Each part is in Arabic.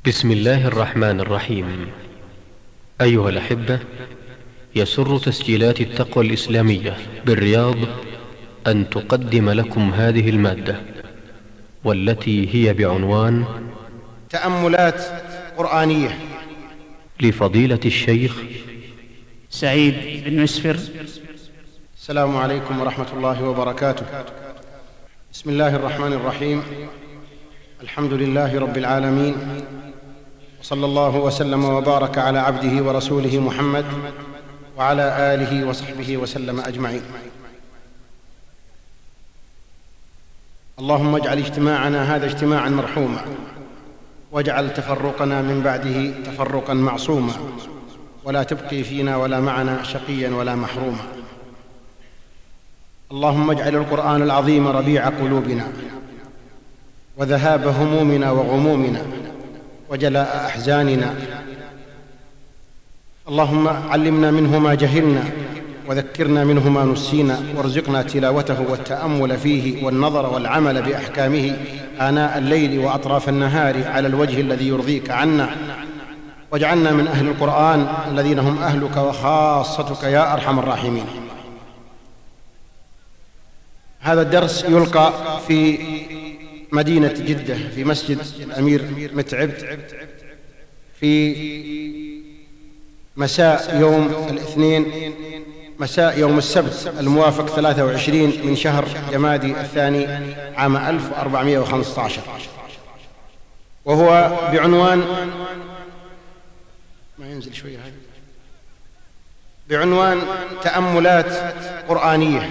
بسم الله الرحمن الرحيم. أيها الأحبة، يسر تسجيلات التقوى الإسلامية بالرياض أن تقدم لكم هذه المادة، والتي هي بعنوان تأملات قرآنية لفضيلة الشيخ سعيد بن مسفر. السلام عليكم ورحمة الله وبركاته. بسم الله الرحمن الرحيم. الحمد لله رب العالمين، وصلى الله وسلم وبارك على عبده ورسوله محمد وعلى آله وصحبه وسلم أجمعين. اللهم اجعل اجتماعنا هذا اجتماعا مرحوما، واجعل تفرقنا من بعده تفرقا معصوما، ولا تبقي فينا ولا معنا شقيا ولا محروما. اللهم اجعل القرآن العظيم ربيع قلوبنا، وذهاب همومنا وغمومنا، وجلاء أحزاننا. اللهم علمنا منه ما جهلنا، وذكرنا منه ما نسينا، وارزقنا تلاوته والتأمل فيه والنظر والعمل بأحكامه آناء الليل وأطراف النهار على الوجه الذي يرضيك عنا، واجعلنا من أهل القرآن الذين هم أهلك وخاصتك يا أرحم الراحمين. هذا الدرس يلقى في مدينة جدة في مسجد الأمير متعب في مساء يوم الاثنين، مساء يوم السبت الموافق 23 من شهر جمادي الثاني عام 1415، وهو بعنوان بعنوان تأملات قرآنية،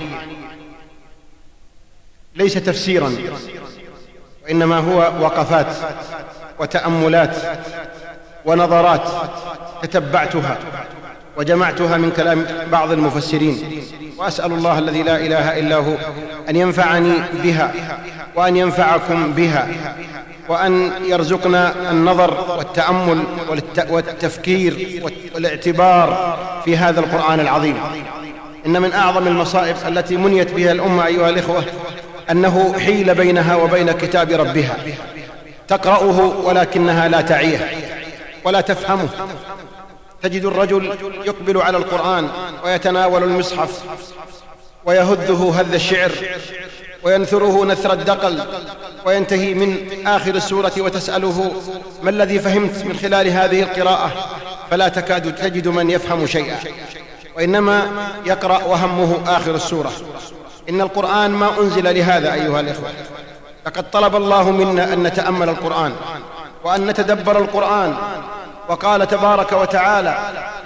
ليس تفسيرا، وإنما هو وقفات وتأملات ونظرات تتبعتها وجمعتها من كلام بعض المفسرين، وأسأل الله الذي لا إله إلا هو أن ينفعني بها وأن ينفعكم بها، وأن يرزقنا النظر والتأمل والتفكير والاعتبار في هذا القرآن العظيم. إن من أعظم المصائب التي منيت بها الأمة أيها الإخوة أنه حيل بينها وبين كتاب ربها، تقرأه ولكنها لا تعيه ولا تفهمه. تجد الرجل يقبل على القرآن ويتناول المصحف ويهذه هذ الشعر وينثره نثر الدقل، وينتهي من آخر السورة وتسأله ما الذي فهمت من خلال هذه القراءة، فلا تكاد تجد من يفهم شيئا، وإنما يقرأ وهمه آخر السورة. إن القرآن ما أنزل لهذا أيها الإخوة. لقد طلب الله منا أن نتأمل القرآن وأن نتدبر القرآن، وقال تبارك وتعالى: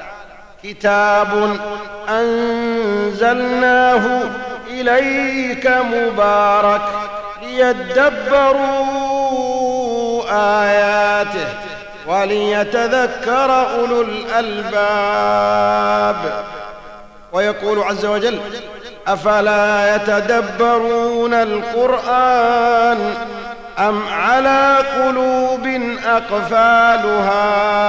كتاب أنزلناه إليك مبارك ليدبروا آياته وليتذكر أولو الألباب. ويقول عز وجل: أفلا يتدبرون القرآن أم على قلوب أقفالها.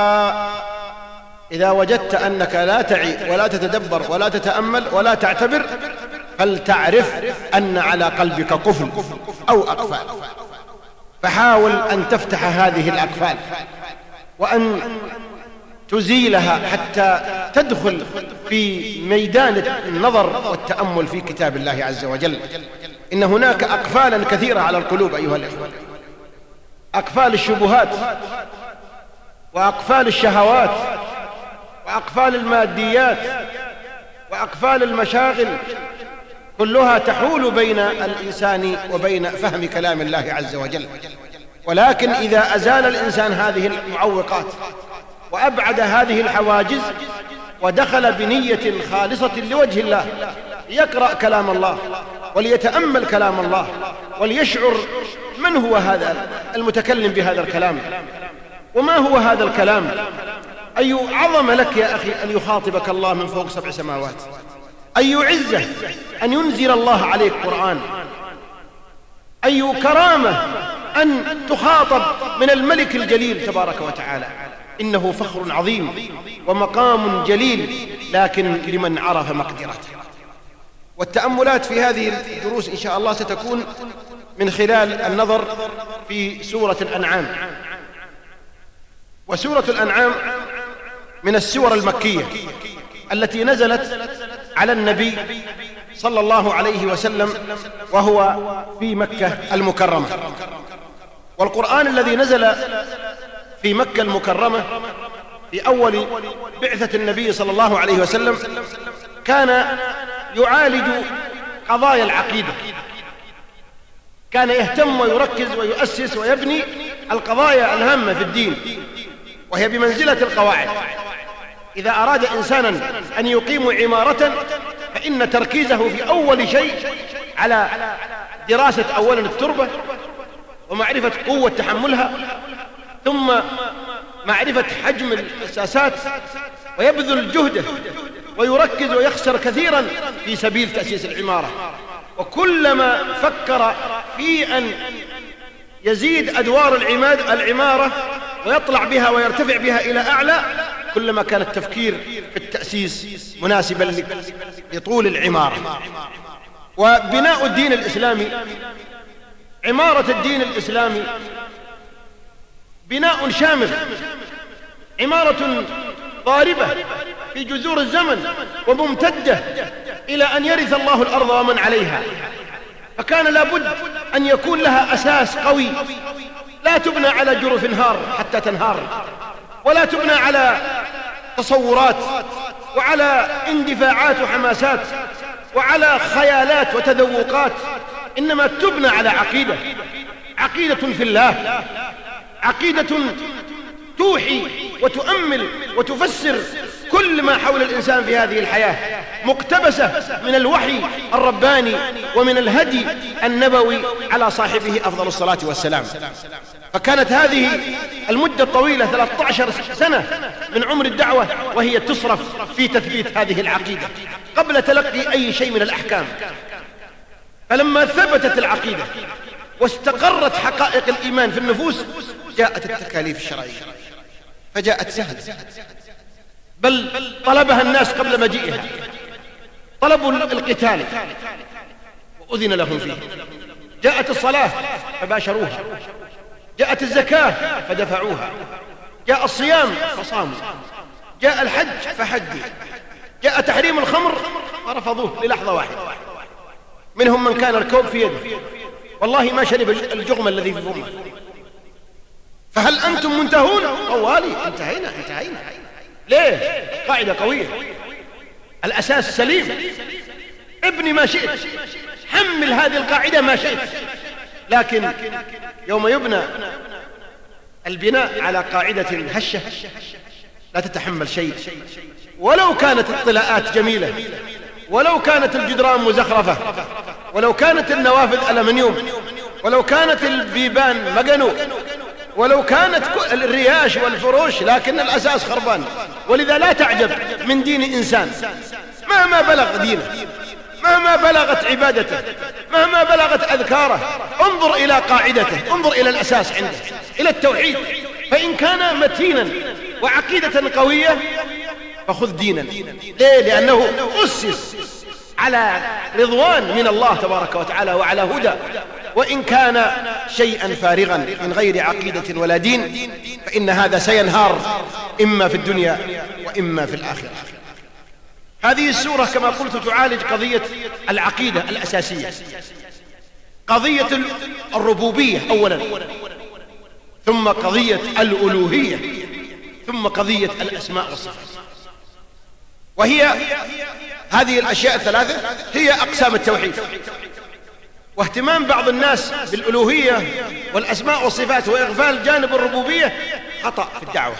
إذا وجدت أنك لا تعي ولا تتدبر ولا تتأمل ولا تعتبر، فلتعرف أن على قلبك قفل أو أقفال، فحاول أن تفتح هذه الأقفال وأن تزيلها حتى تدخل في ميدان النظر والتأمل في كتاب الله عز وجل. إن هناك أقفالا كثيرة على القلوب أيها الإخوة، أقفال الشبهات، وأقفال الشهوات، وأقفال الماديات، وأقفال المشاغل، كلها تحول بين الإنسان وبين فهم كلام الله عز وجل. ولكن إذا أزال الإنسان هذه المعوقات وأبعد هذه الحواجز ودخل بنية خالصة لوجه الله يقرأ كلام الله وليتأمل كلام الله وليشعر من هو هذا المتكلم بهذا الكلام، وما هو هذا الكلام. أي عظمة لك يا أخي أن يخاطبك الله من فوق 7 سماوات، أي عزة أن ينزل الله عليك قرآن، أي كرامة أن تخاطب من الملك الجليل تبارك وتعالى. إنه فخر عظيم ومقام جليل، لكن لمن عرف مقدرته. والتأملات في هذه الدروس إن شاء الله ستكون من خلال النظر في سورة الأنعام، وسورة الأنعام من السور المكية التي نزلت على النبي صلى الله عليه وسلم وهو في مكة المكرمة. والقرآن الذي نزل في مكة المكرمة في أول بعثة النبي صلى الله عليه وسلم كان يعالج قضايا العقيدة، كان يهتم ويركز ويؤسس ويبني القضايا الهامة في الدين، وهي بمنزلة القواعد. إذا أراد إنسانا أن يقيم عمارة فإن تركيزه في أول شيء على دراسة أولا التربة ومعرفة قوة تحملها، ثم معرفة حجم الأساسات، ويبذل جهده ويركز ويخسر كثيرا في سبيل تأسيس العمارة. وكلما فكر في أن يزيد أدوار العمارة ويطلع بها ويرتفع بها إلى أعلى، كلما كان التفكير في التأسيس مناسبا لطول العمارة. وبناء الدين الإسلامي، عمارة الدين الإسلامي بناء شامل، عمارة ضاربة في جذور الزمن وممتدة إلى أن يرث الله الأرض ومن عليها. فكان لابد أن يكون لها أساس قوي، لا تبنى على جرف انهار حتى تنهار، ولا تبنى على تصورات وعلى اندفاعات وحماسات وعلى خيالات وتذوقات، إنما تبنى على عقيدة، عقيدة في الله، عقيدة توحي وتؤمل وتفسر كل ما حول الإنسان في هذه الحياة، مقتبسة من الوحي الرباني ومن الهدي النبوي على صاحبه أفضل الصلاة والسلام. فكانت هذه المدة الطويلة 13 سنة من عمر الدعوة وهي تصرف في تثبيت هذه العقيدة قبل تلقي أي شيء من الأحكام. فلما ثبتت العقيدة واستقرت حقائق الإيمان في النفوس جاءت التكاليف الشرعية، فجاءت سهل، بل طلبها الناس قبل مجيئها، طلبوا القتال وأذن لهم فيه. جاءت الصلاة فباشروها، جاءت الزكاة فدفعوها، جاء الصيام فصاموا، جاء الحج فحجوا، جاء تحريم الخمر فرفضوه للحظة واحدة. منهم من كان الكوب في يده والله ما شرب الجغم الذي في فمه. فهل أنتم منتهون؟ طوالي انتهينا. ليه؟ قاعدة قوية، الأساس سليم، ابني ما شئت، حمل هذه القاعدة ما شئت. لكن يوم يبنى البناء على قاعدة هشة لا تتحمل شيء، ولو كانت الطلاءات جميلة، ولو كانت الجدران مزخرفة، ولو كانت النوافذ ألمنيوم، ولو كانت البيبان مجنو، ولو كانت الرياش والفروش، لكن الأساس خربان. ولذا لا تعجب من دين إنسان مهما بلغ دينه، مهما بلغت عبادته، مهما بلغت أذكاره، انظر إلى قاعدته، انظر إلى الأساس عنده، إلى التوحيد. فإن كان متينا وعقيدة قوية فخذ دينا. ليه؟ لأنه أسس على رضوان من الله تبارك وتعالى وعلى هدى. وإن كان شيئا فارغا من غير عقيدة ولا دين فإن هذا سينهار إما في الدنيا وإما في الآخرة. هذه السورة كما قلت تعالج قضية العقيدة الأساسية، قضية الربوبية أولا، ثم قضية الألوهية، ثم قضية الأسماء والصفات. وهي هذه الأشياء الثلاثة هي أقسام التوحيد. واهتمام بعض الناس بالألوهية والأسماء والصفات وإغفال جانب الربوبية خطأ في الدعوة.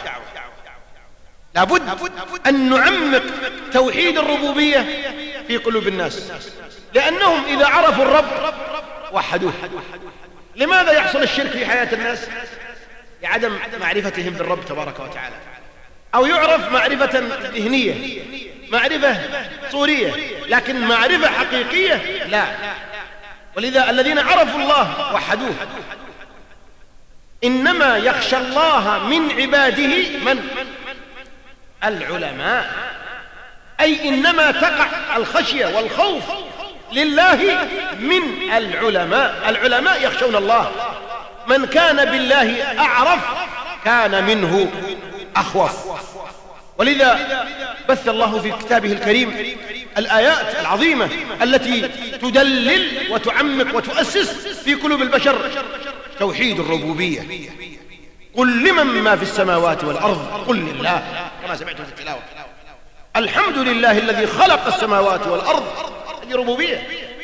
لابد أن نعمق توحيد الربوبية في قلوب الناس، لأنهم إذا عرفوا الرب وحدوه. لماذا يحصل الشرك في حياة الناس؟ لعدم معرفتهم بالرب تبارك وتعالى، أو يعرف معرفة ذهنية، معرفة صورية، لكن معرفة حقيقية لا. ولذا الذين عرفوا الله وحدوه. إنما يخشى الله من عباده من؟ العلماء. أي إنما تقع الخشية والخوف لله من العلماء. العلماء يخشون الله. من كان بالله أعرف كان منه أخوف. ولذا بث الله في كتابه الكريم الآيات العظيمة التي تدلل وتعمق وتؤسس في قلوب البشر توحيد الربوبية. قل لمن ما في السماوات والأرض قل لله، كما سمعتم في التلاوة. الحمد لله الذي خلق السماوات والأرض، هذه ربوبية.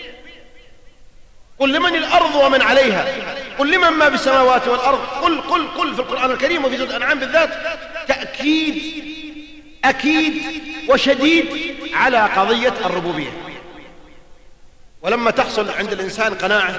قل لمن الأرض ومن عليها، قل لمن ما في السماوات والأرض، قل في القرآن الكريم وفي سورة الأنعام بالذات تأكيد أكيد وشديد على قضية الربوبية. ولما تحصل عند الإنسان قناعة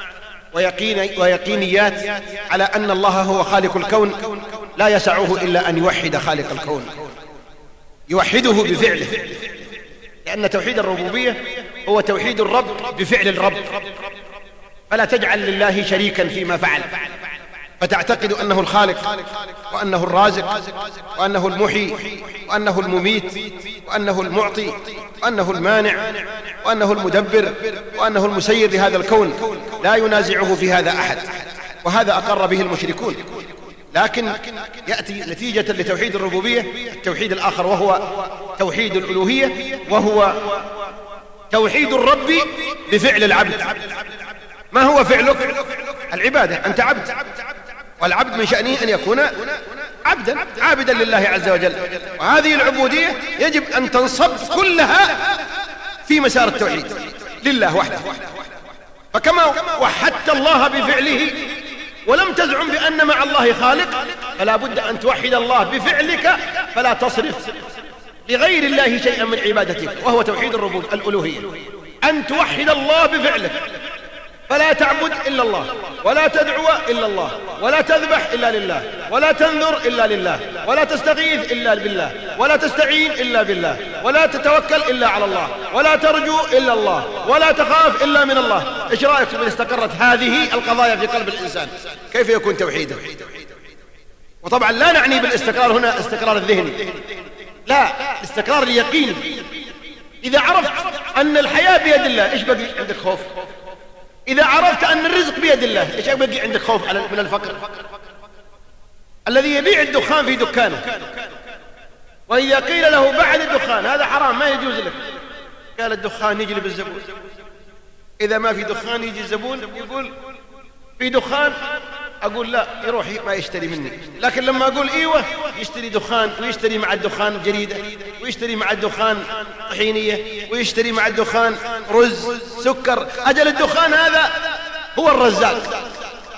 ويقينيات على أن الله هو خالق الكون، لا يسعه إلا أن يوحد خالق الكون، يوحده بفعله، لأن توحيد الربوبية هو توحيد الرب بفعل الرب. فلا تجعل لله شريكا فيما فعل، فتعتقد أنه الخالق وأنه الرازق وأنه المحيي وأنه المميت وأنه المعطي وأنه المانع وأنه المدبر وأنه المسير لهذا الكون، لا ينازعه في هذا أحد. وهذا أقر به المشركون. لكن يأتي نتيجة لتوحيد الربوبية التوحيد الآخر، وهو توحيد الألوهية، وهو توحيد الرب بفعل العبد. ما هو فعلك؟ العبادة. أنت عبد، والعبد من شأنه أن يكون عابدا لله عز وجل. وهذه العبودية يجب أن تنصب كلها في مسار التوحيد لله وحده. فكما وحدت الله بفعله ولم تزعم بأن مع الله خالق، فلا بد أن توحد الله بفعلك، فلا تصرف لغير الله شيئا من عبادتك، وهو توحيد الألوهية. أن توحد الله بفعلك، فلا تعبد إلا الله، ولا تدعو إلا الله، ولا تذبح إلا لله، ولا تنذر إلا لله، ولا تستغيث إلا بالله، ولا تستعين إلا بالله، ولا تتوكل إلا على الله، ولا ترجو إلا الله، ولا تخاف إلا من الله. إيش رأيك من استقرت هذه القضايا في قلب الإنسان؟ كيف يكون توحيده؟ وطبعا لا نعني بالاستقرار هنا استقرار الذهني، لا، استقرار اليقين. إذا عرفت أن الحياة بيد الله، إيش بقي عندك خوف؟ إذا عرفت أن الرزق بيد الله، إيش بقي عندك خوف من الفقر؟ الذي يبيع الدخان في دكانه وإذا قيل له بعد الدخان هذا حرام ما يجوز لك، قال الدخان يجلب الزبون. إذا ما في دخان يجي الزبون يقول في دخان، أقول لا، يروح ما يشتري مني. لكن لما أقول إيوه يشتري دخان، ويشتري مع الدخان جريدة، ويشتري مع الدخان طحينية، ويشتري مع الدخان رز سكر. أجل الدخان هذا هو الرزاق.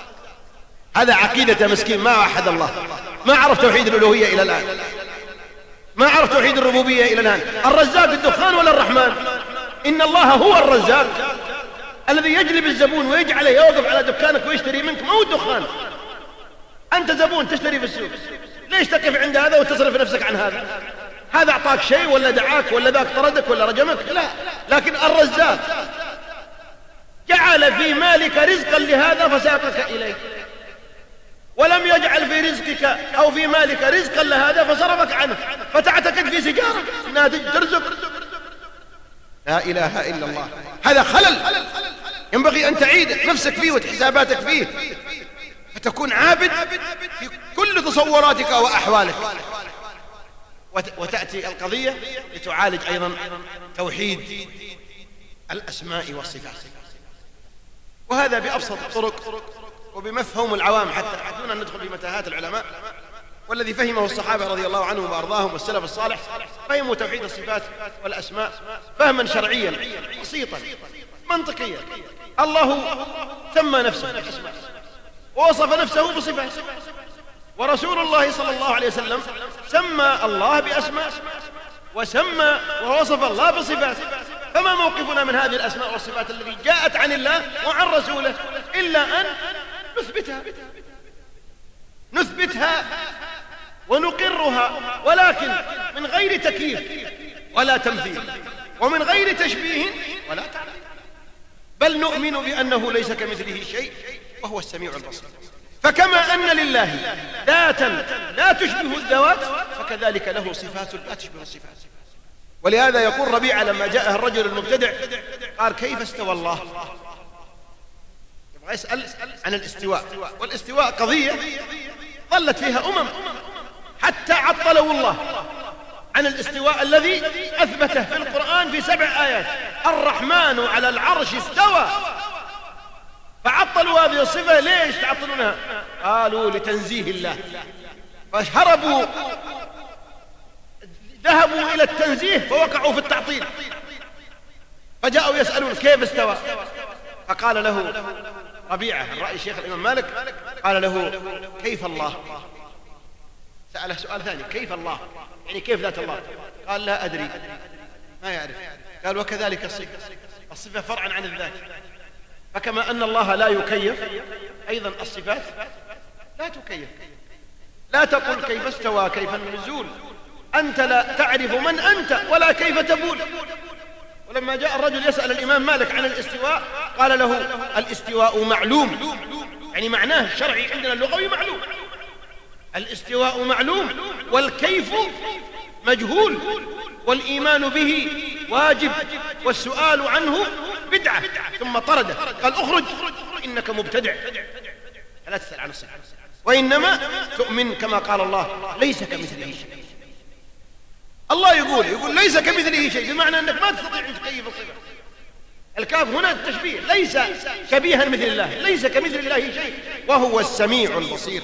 هذا عقيدة مسكين ما وحد الله، ما عرف توحيد الألوهية إلى الآن، ما عرف توحيد الربوبية إلى الآن. الرزاق الدخان ولا الرحمن؟ إن الله هو الرزاق الذي يجلب الزبون ويجعله يوقف على دكانك ويشتري منك، ما هو الدخان. أنت زبون تشتري في السوق، ليش تقف عند هذا وتصرف نفسك عن هذا؟ هذا أعطاك شيء ولا دعاك ولا ذاك طردك ولا رجمك؟ لا. لكن الرزاق جعل في مالك رزقا لهذا فساقك إليه، ولم يجعل في رزقك أو في مالك رزقا لهذا فصرفك عنه، فتعتقد في سجارة أنها ترزق. لا إله إلا الله. هذا خلل ينبغي أن تعيد نفسك فيه وحساباتك فيه، فتكون عابد في كل تصوراتك وأحوالك. وتأتي القضية لتعالج أيضا توحيد الأسماء والصفات، وهذا بأبسط الطرق وبمفهوم العوام حتى دون أن ندخل في متاهات العلماء. والذي فهمه الصحابة رضي الله عنهم وأرضاهم والسلف الصالح فهموا توحيد الصفات والأسماء فهما شرعيا بسيطا منطقيا. الله سمى نفسه بأسماء ووصف نفسه بصفات، ورسول الله صلى الله عليه وسلم سمى الله بأسماء وسمى ووصف الله بصفات. فما موقفنا من هذه الأسماء والصفات التي جاءت عن الله وعن رسوله إلا أن نثبتها ونقرها، ولكن من غير تكييف ولا تمثيل، ومن غير تشبيه ولا تعليل، بل نؤمن بأنه ليس كمثله شيء وهو السميع البصير. فكما أن لله ذاتا لا تشبه الذوات، فكذلك له صفات لا تشبه الصفات. ولهذا يقول ربيعة لما جاءه الرجل المبتدع قال كيف استوى الله؟ يبغى يسأل عن الاستواء، والاستواء قضية ظلت فيها حتى عطلوا الله عن الاستواء الذي أثبته في القرآن في 7 آيات. الرحمن على العرش استوى، فعطلوا هذه الصفة. ليش تعطلونها؟ قالوا لتنزيه الله، فهربوا، ذهبوا إلى التنزيه فوقعوا في التعطيل، فجاءوا يسألون كيف استوى؟ فقال له ربيعة الرأي الشيخ الإمام مالك، قال له كيف الله؟ سأله سؤال ثاني، كيف الله؟ يعني كيف ذات الله؟ قال لا أدري، ما يعرف. قال وكذلك الصفة فرعا عن الذات، فكما أن الله لا يكيف، أيضا الصفات لا تكيف. لا تقل كيف استوى، كيف النزول، أنت لا تعرف من أنت ولا كيف تبول. ولما جاء الرجل يسأل الإمام مالك عن الاستواء قال له الاستواء معلوم، يعني معناه الشرعي عندنا اللغوي معلوم. الاستواء معلوم والكيف مجهول، والإيمان به واجب، والسؤال عنه بدعة. ثم طرده قال اخرج إنك مبتدع، لا تسأل عن الصفة، وإنما تؤمن كما قال الله ليس كمثله شيء. الله يقول ليس كمثله شيء، بمعنى أنك ما تستطيع أن تكيف الصفة. الكاف هنا التشبيه، ليس شبيها مثل الله، ليس كمثل الله شيء، وهو السميع البصير.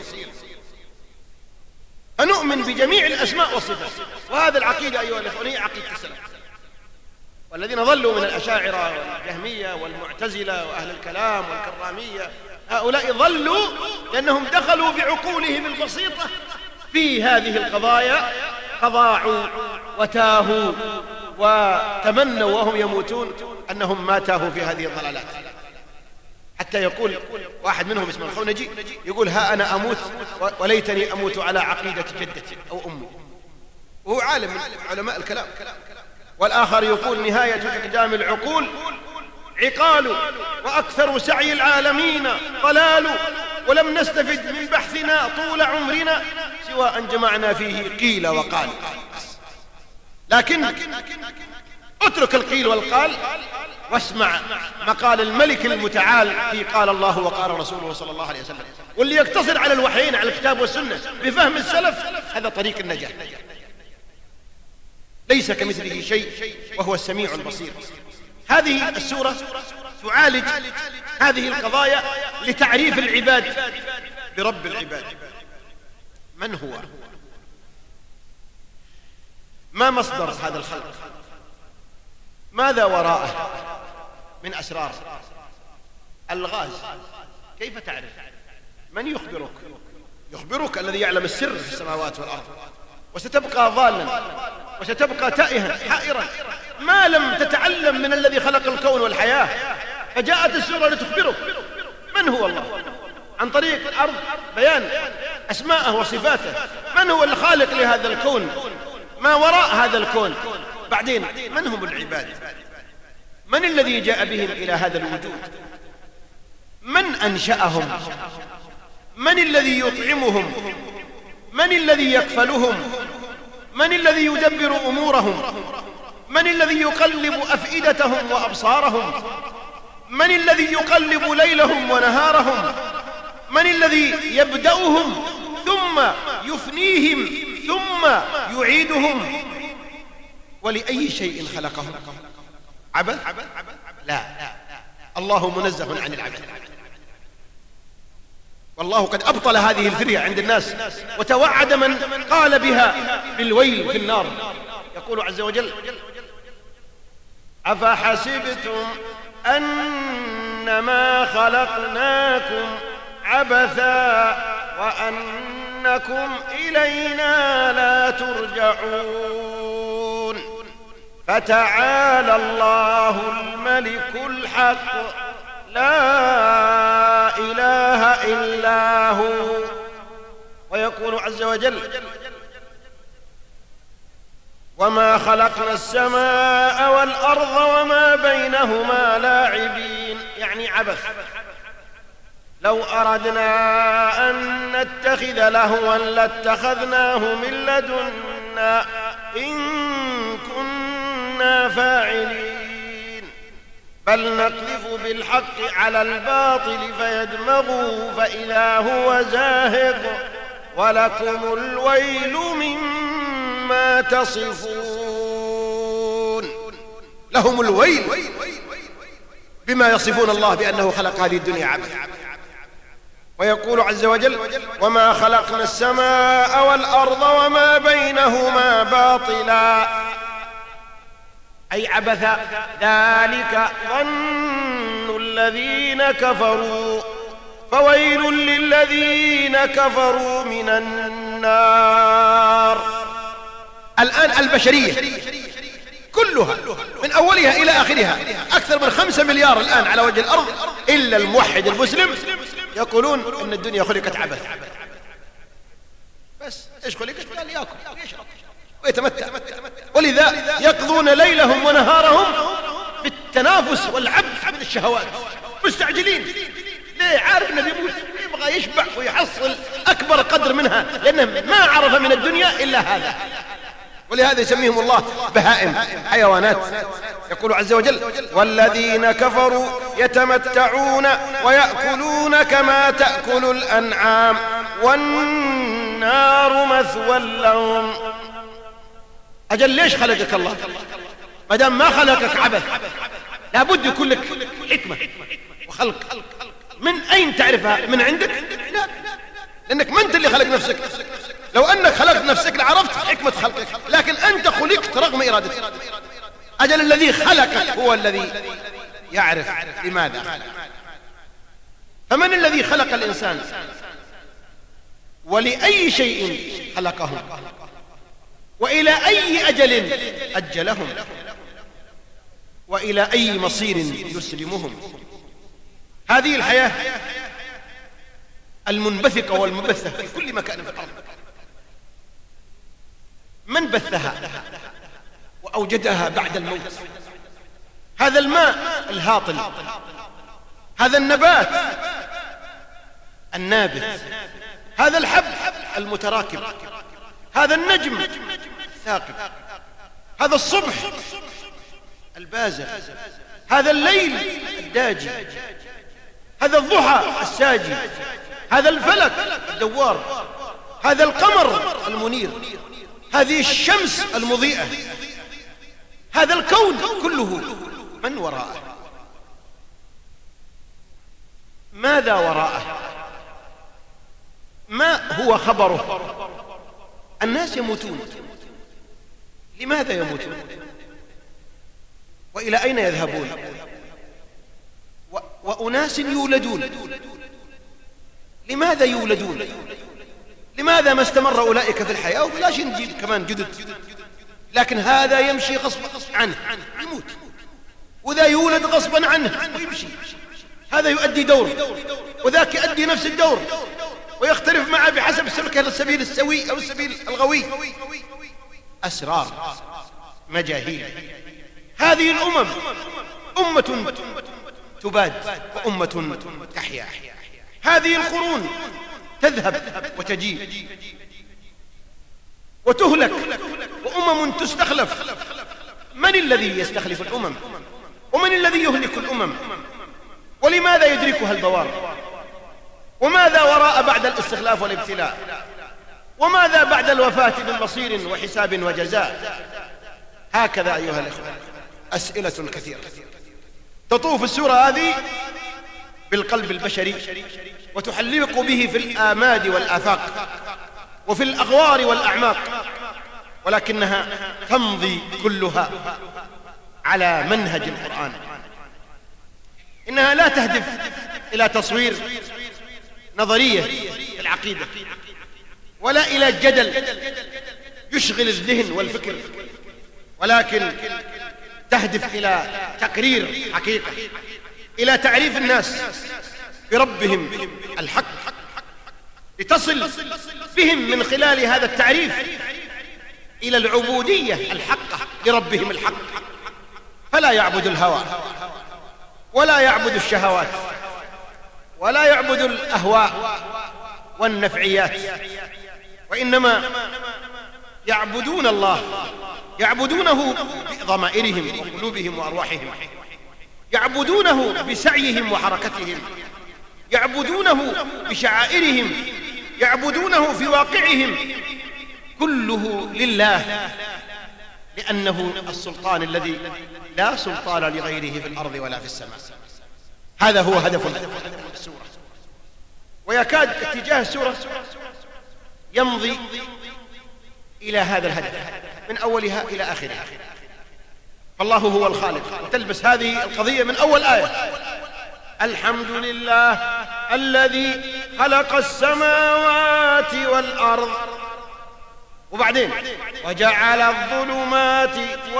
فنؤمن بجميع الأسماء والصفات، وهذا العقيدة أيها الأخوة هي عقيدة السلف. والذين ظلوا من الأشاعرة والجهمية والمعتزلة وأهل الكلام والكرامية، هؤلاء ظلوا لأنهم دخلوا بعقولهم البسيطة في هذه القضايا، فضاعوا وتاهوا وتمنوا وهم يموتون أنهم ما تاهوا في هذه الضلالات. حتى يقول واحد منهم اسمه الخونجي، يقول ها أنا أموت وليتني أموت على عقيدة جدتي أو أمي، وهو عالم من علماء الكلام. والآخر يقول نهاية إقدام العقول عقال، وأكثر سعي العالمين ضلال، ولم نستفد من بحثنا طول عمرنا سوى أن جمعنا فيه قيل وقال. لكن اترك القيل والقال واسمع مقال الملك المتعال في قال الله وقال رسوله صلى الله عليه وسلم. واللي يقتصر على الوحيين، على الكتاب والسنة بفهم السلف، هذا طريق النجاة. ليس كمثله شيء وهو السميع البصير. هذه السورة تعالج هذه القضايا لتعريف العباد برب العباد. من هو؟ ما مصدر هذا الخلق؟ ماذا وراءه من أسرار؟ الغاز كيف تعرف؟ من يخبرك؟ يخبرك الذي يعلم السر في السماوات والأرض. وستبقى ضالا وستبقى تائها حائرا ما لم تتعلم من الذي خلق الكون والحياة. فجاءت السورة لتخبرك من هو الله عن طريق الأرض، بيان أسماءه وصفاته، من هو الخالق لهذا الكون، ما وراء هذا الكون. بعدين من هم العباد؟ من الذي جاء بهم إلى هذا الوجود؟ من أنشأهم؟ من الذي يطعمهم؟ من الذي يكفلهم؟ من الذي يدبر أمورهم؟ من الذي يقلب أفئدتهم وأبصارهم؟ من الذي يقلب ليلهم ونهارهم؟ من الذي يبدأهم ثم يفنيهم ثم يعيدهم؟ ولأي شيء خلقهم؟ عبث؟ لا، الله منزه عن العبث. والله قد أبطل هذه الفرية عند الناس، وتوعد من قال بها بالويل في النار. يقول عز وجل أفحسبتم أنما خلقناكم عبثا وأنكم إلينا لا ترجعون فتعالى الله الملك الحق لا إله إلا هو. ويقول عز وجل وما خلقنا السماء والأرض وما بينهما لاعبين، يعني عبث. لو أردنا أن نتخذ لهوا لاتخذناه من لدنا إن كنا فاعلين، بل نقذف بالحق على الباطل فيدمغه فإذا هو زاهق ولكم الويل مما تصفون. لهم الويل بما يصفون الله بأنه خلق هذه الدنيا عبث. ويقول عز وجل: وما خلقنا السماء والأرض وما بينهما باطلا، أي عبثا. ذلك ظن الذين كفروا فويل للذين كفروا من النار. الآن البشرية كلها من أولها إلى آخرها، أكثر من 5 مليار الآن على وجه الأرض، إلا الموحد المسلم يقولون إن الدنيا خلقت عبث. بس إيش خلقت؟ قال يأكل ويشرب ويتمتع. ولذا يقضون ليلهم ونهارهم بالتنافس والعبث من الشهوات، مستعجلين. ليه؟ عارف انه بيموت، يبغى يشبع ويحصل اكبر قدر منها، لانه ما عرف من الدنيا الا هذا. ولهذا يسميهم الله بهائم، حيوانات. يقول عز وجل: والذين كفروا يتمتعون ويأكلون كما تأكل الأنعام والنار مثوى لهم. أجل ليش خلقك الله؟ ما دام ما خلقك عبث، لابد يكون لك حكمة وخلق. من أين تعرفها؟ من عندك؟ لا، لأنك ما أنت اللي خلق نفسك. لو أنك خلقت نفسك لعرفت حكمة خلقك، لكن أنت خلقت رغم إرادتك. أجل الذي خلقك هو الذي يعرف لماذا خلق. فمن الذي خلق الإنسان؟ ولأي شيء خلقهم؟ وإلى أي أجل أجلهم؟ وإلى أي مصير يسلمهم؟ هذه الحياة المنبثقة والمبثة في كل مكان في الأرض، من بثها وأوجدها بعد الموت؟ هذا الماء الهاطل، هذا النبات النابت، هذا الحب المتراكب، هذا النجم الثاقب، هذا الصبح البازغ، هذا الليل الداجي، هذا الضحى الساجي، هذا الفلك الدوار، هذا القمر المنير، هذه الشمس المضيئة، هذا الكون كله من وراءه؟ ماذا وراءه؟ ما هو خبره؟ الناس يموتون، لماذا يموتون؟ وإلى أين يذهبون؟ وأناس يولدون، لماذا يولدون؟ لماذا ما استمر أولئك في الحياة وبلاش نجيب كمان جدد؟ لكن هذا يمشي غصبا عنه يموت، وذا يولد غصبا عنه ويمشي. هذا يؤدي دور وذاك يؤدي نفس الدور، ويختلف معه بحسب سلكه السبيل السوي أو السبيل الغوي. أسرار مجاهيل. هذه الأمم أمة تباد وأمة تحيا. هذه القرون تذهب وتجيء وتهلك، وأمم تستخلف. من الذي يستخلف الأمم؟ ومن الذي يهلك الأمم؟ ولماذا يدركها البوار؟ وماذا وراء بعد الاستخلاف والابتلاء؟ وماذا بعد الوفاة من مصير وحساب وجزاء؟ هكذا أيها الأخوة أسئلة كثيرة تطوف السورة هذه بالقلب البشري، وتحلق به في الآماد والآفاق وفي الأغوار والأعماق، ولكنها تمضي كلها على منهج القرآن. إنها لا تهدف إلى تصوير نظرية العقيدة، ولا إلى جدل يشغل الذهن والفكر، ولكن تهدف إلى تقرير حقيقة، إلى تعريف الناس بربهم الحق، لتصل بهم من خلال هذا التعريف إلى العبودية الحقة لربهم الحق، فلا يعبد الهوى ولا يعبد الشهوات ولا يعبد الأهواء والنفعيات، وإنما يعبدون الله، يعبدونه بضمائرهم وقلوبهم وأرواحهم، يعبدونه بسعيهم وحركتهم، يعبدونه بشعائرهم يعبدونه في واقعهم كله لله، لأنه السلطان الذي لا سلطان لغيره في الأرض ولا في السماء. هذا هو هدف السورة، ويكاد اتجاه السورة يمضي إلى هذا الهدف من أولها إلى آخرها. فالله هو الخالق، وتلبس هذه القضية من أول آية: الحمد لله الذي خلق السماوات والأرض، وبعدين وجعل الظلمات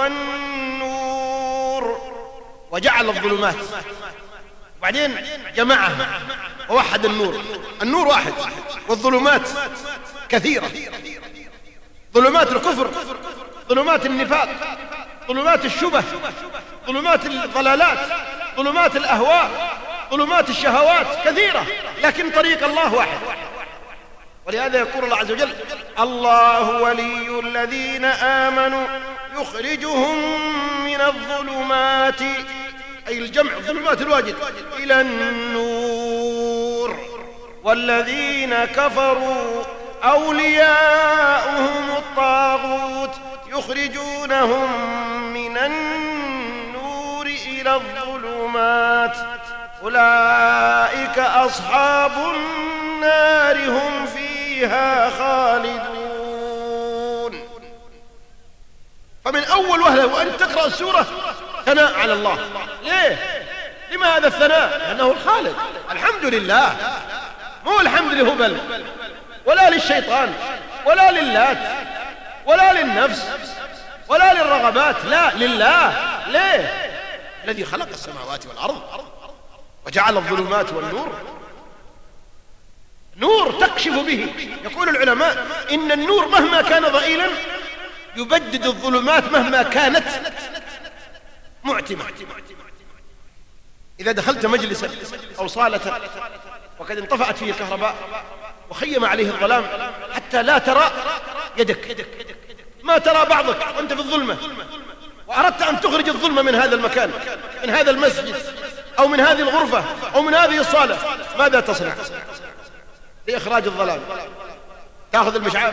والنور، وجعل الظلمات، وبعدين جمعها ووحد النور. النور واحد والظلمات كثيرة: ظلمات الكفر، ظلمات النفاق، ظلمات الشبه، ظلمات الضلالات، ظلمات الأهواء، ظلمات الشهوات كثيرة، لكن طريق الله واحد. ولهذا يقول الله عز وجل: الله ولي الذين آمنوا يخرجهم من الظلمات، أي الجمع الظلمات الواجد، إلى النور، والذين كفروا أولياؤهم الطاغوت يخرجونهم من النور إلى الظلمات، أولئك أصحاب النار هم فيها خالدون. فمن أول وهلة وأن تقرأ السورة ثناء على الله. ليه؟ لما هذا الثناء؟ لأنه الخالق. الحمد لله، مو الحمد لهبل ولا للشيطان ولا للات ولا للنفس ولا للرغبات، لا، لله. ليه؟ الذي خلق السماوات والأرض وجعل الظلمات والنور. نور تكشف به. يقول العلماء إن النور مهما كان ضئيلا يبدد الظلمات مهما كانت معتمة. إذا دخلت مجلسا أو صالة وقد انطفأت فيه الكهرباء وخيم عليه الظلام حتى لا ترى يدك، ما ترى بعضك وأنت في الظلمة، وأردت أن تخرج الظلمة من هذا المكان، من هذا المسجد أو من هذه الغرفة أو من هذه الصالة، ماذا تصنع لإخراج الظلام؟ تأخذ المشعاف؟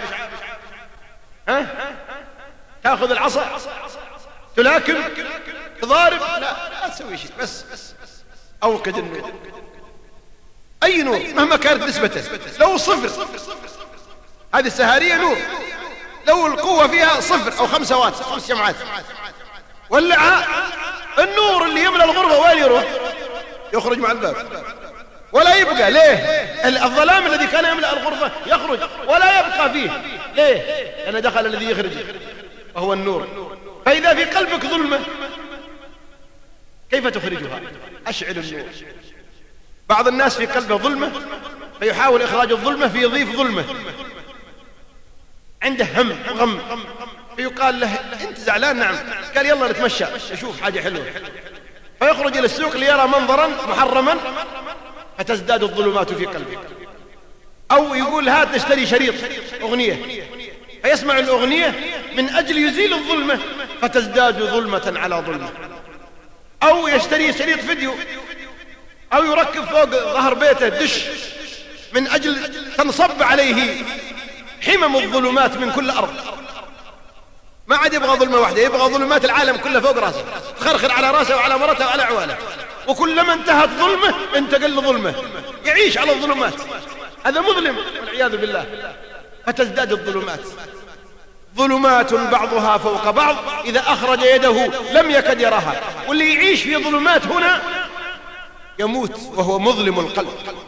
تأخذ العصا؟ تلاكم؟ تضارب؟ لا تسوي شيء، بس أوقد النور. أي نور مهما كانت نسبته، لو صفر، هذه السهارية نور، لو القوة فيها 0 أو 5 وات، 5 شمعات، ولع النور اللي يملأ الغرفة وين يروح؟ يخرج مع الباب ولا يبقى. ليه؟ الظلام الذي كان يملأ الغرفة يخرج ولا يبقى فيه. ليه؟ لأن دخل الذي يخرج وهو النور. فإذا في قلبك ظلمة كيف تخرجها؟ أشعل النور. بعض الناس في قلبه ظلمة فيحاول إخراج الظلمة فيضيف ظلمة، عنده هم وغم، فيقال له: أنت زعلان؟ نعم. قال: يلا نتمشى نشوف حاجة حلوة. فيخرج إلى السوق ليرى منظرا محرما فتزداد الظلمات في قلبه. أو يقول: هات نشتري شريط أغنية، فيسمع الأغنية من أجل يزيل الظلمة فتزداد ظلمة على ظلمة. أو يشتري شريط فيديو، أو يركب فوق ظهر بيته دش من أجل تنصب عليه حمم الظلمات من كل أرض. ما عاد يبغى ظلمة واحدة، يبغى ظلمات العالم كله فوق راسه، تخرخر على راسه وعلى مرته وعلى عواله. وكلما انتهت ظلمة انتقل ظلمة، يعيش على الظلمات. هذا مظلم والعياذ بالله. فتزداد الظلمات، ظلمات بعضها فوق بعض إذا أخرج يده لم يكد يراها. واللي يعيش في ظلمات هنا يموت وهو مظلم القلب،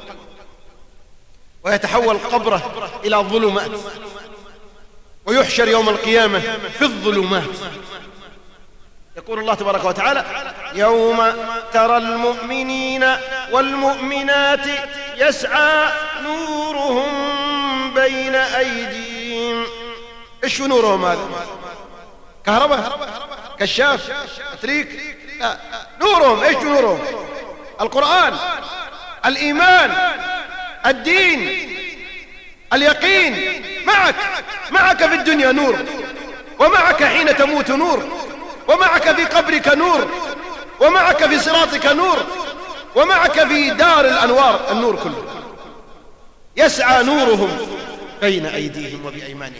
ويتحول قبره إلى ظلمات، ويحشر يوم القيامة في الظلمات. يقول الله تبارك وتعالى: يوم ترى المؤمنين والمؤمنات يسعى نورهم بين أيديهم. إيش نورهم هذا؟ كهرباء؟ كشاف؟ أتريك؟ لا. نورهم إيش نورهم؟ القرآن، الإيمان، الدين، اليقين. معك في الدنيا نور، ومعك حين تموت نور، ومعك في قبرك نور، ومعك في صراطك نور، ومعك في دار الأنوار النور كله. يسعى نورهم بين أيديهم وبأيمانهم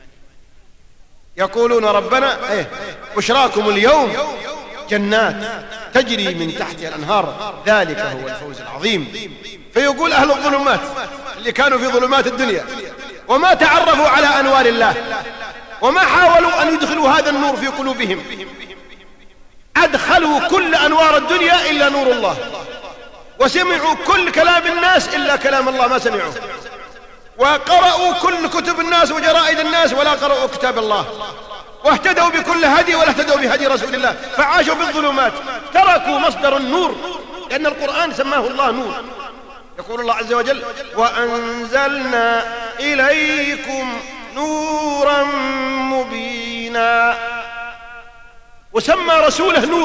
يقولون ربنا بشراكم اليوم جنات تجري من تحتها الأنهار ذلك هو الفوز العظيم. فيقول أهل الظلمات اللي كانوا في ظلمات الدنيا وما تعرفوا على أنوار الله وما حاولوا أن يدخلوا هذا النور في قلوبهم، أدخلوا كل أنوار الدنيا إلا نور الله، وسمعوا كل كلام الناس إلا كلام الله ما سمعوا، وقرأوا كل كتب الناس وجرائد الناس ولا قرأوا كتاب الله، واهتدوا بكل هدي ولا اهتدوا بهدي رسول الله، فعاشوا في الظلمات، تركوا مصدر النور، لأن القرآن سماه الله نور. يقول الله عز وجل وأنزلنا إليكم نورا مبينا، وسمى رسوله نور.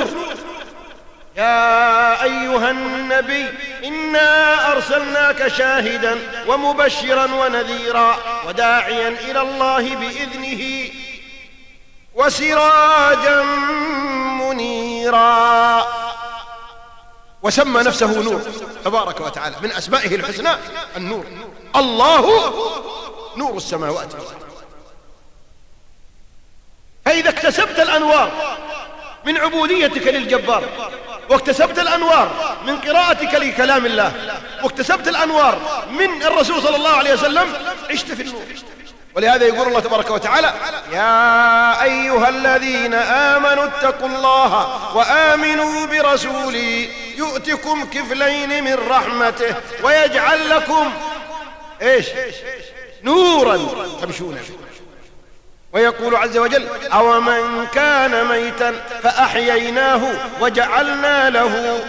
يا أيها النبي إنا أرسلناك شاهدا ومبشرا ونذيرا وداعيا إلى الله بإذنه وسراجا منيرا، وسمى نفسه نور تبارك وتعالى، من أسمائه الحسنى النور. الله نور السماوات والأرض. فإذا اكتسبت الأنوار من عبوديتك للجبار، واكتسبت الأنوار من قراءتك لكلام الله، واكتسبت الأنوار من الرسول صلى الله عليه وسلم، عشت في النور. ولهذا يقول الله تبارك وتعالى يا أيها الذين آمنوا اتقوا الله وآمنوا برسولي يؤتكم كفلين من رحمته ويجعل لكم نورا تمشون. ويقول عز وجل أومن كان ميتا فأحييناه وجعلنا له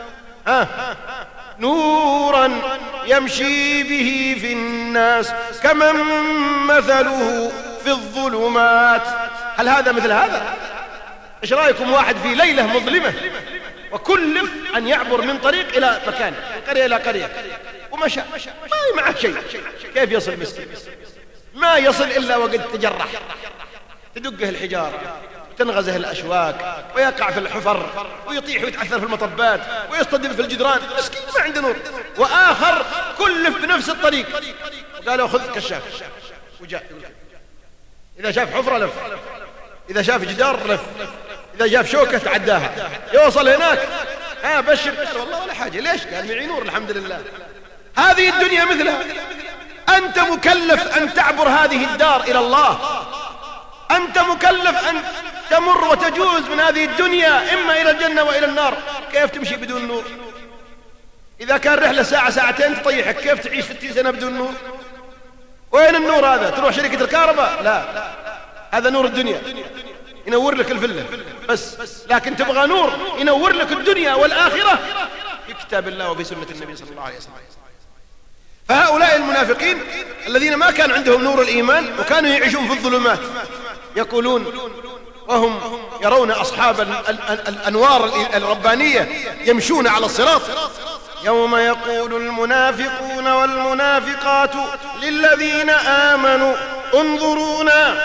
نورا يمشي به في الناس كمن مثله في الظلمات. هل هذا مثل هذا؟ ايش رايكم واحد في ليلة مظلمة وكلف أن يعبر من طريق إلى مكان، من قرية إلى قرية، ومشى ما معه شيء، كيف يصل مسكين؟ ما يصل إلا وقد تجرح، تدقه الحجارة، تنغزه الأشواك، ويقع في الحفر، ويطيح ويتعثر في المطبات، ويصطدم في الجدران، مسكين ما عنده نور. وآخر كلف بنفس الطريق، وقالوا خذ كشاف وجاء، إذا شاف حفرة لف، إذا شاف جدار لف، إذا شاف شوكة تعداها، يوصل هناك بشر والله ولا حاجة. ليش؟ قال معي نور الحمد لله. هذه الدنيا مثلها، أنت مكلف أن تعبر هذه الدار إلى الله، أنت مكلف أن تمر وتجوز من هذه الدنيا إما إلى الجنة وإلى النار. كيف تمشي بدون نور؟ إذا كان رحلة ساعة ساعتين تطيحك، كيف تعيش 60 سنة بدون نور؟ وين النور هذا؟ تروح شركة الكهرباء؟ لا، هذا نور الدنيا ينور لك الفلة بس. لكن تبغى نور ينور لك الدنيا والآخرة في كتاب الله وفي سنة النبي صلى الله عليه وسلم. فهؤلاء المنافقين الذين ما كان عندهم نور الإيمان وكانوا يعيشون في الظلمات، يقولون وهم يرون أصحاب الأنوار الربانية يمشون على الصراط يوم يقول المنافقون والمنافقات للذين آمنوا انظرونا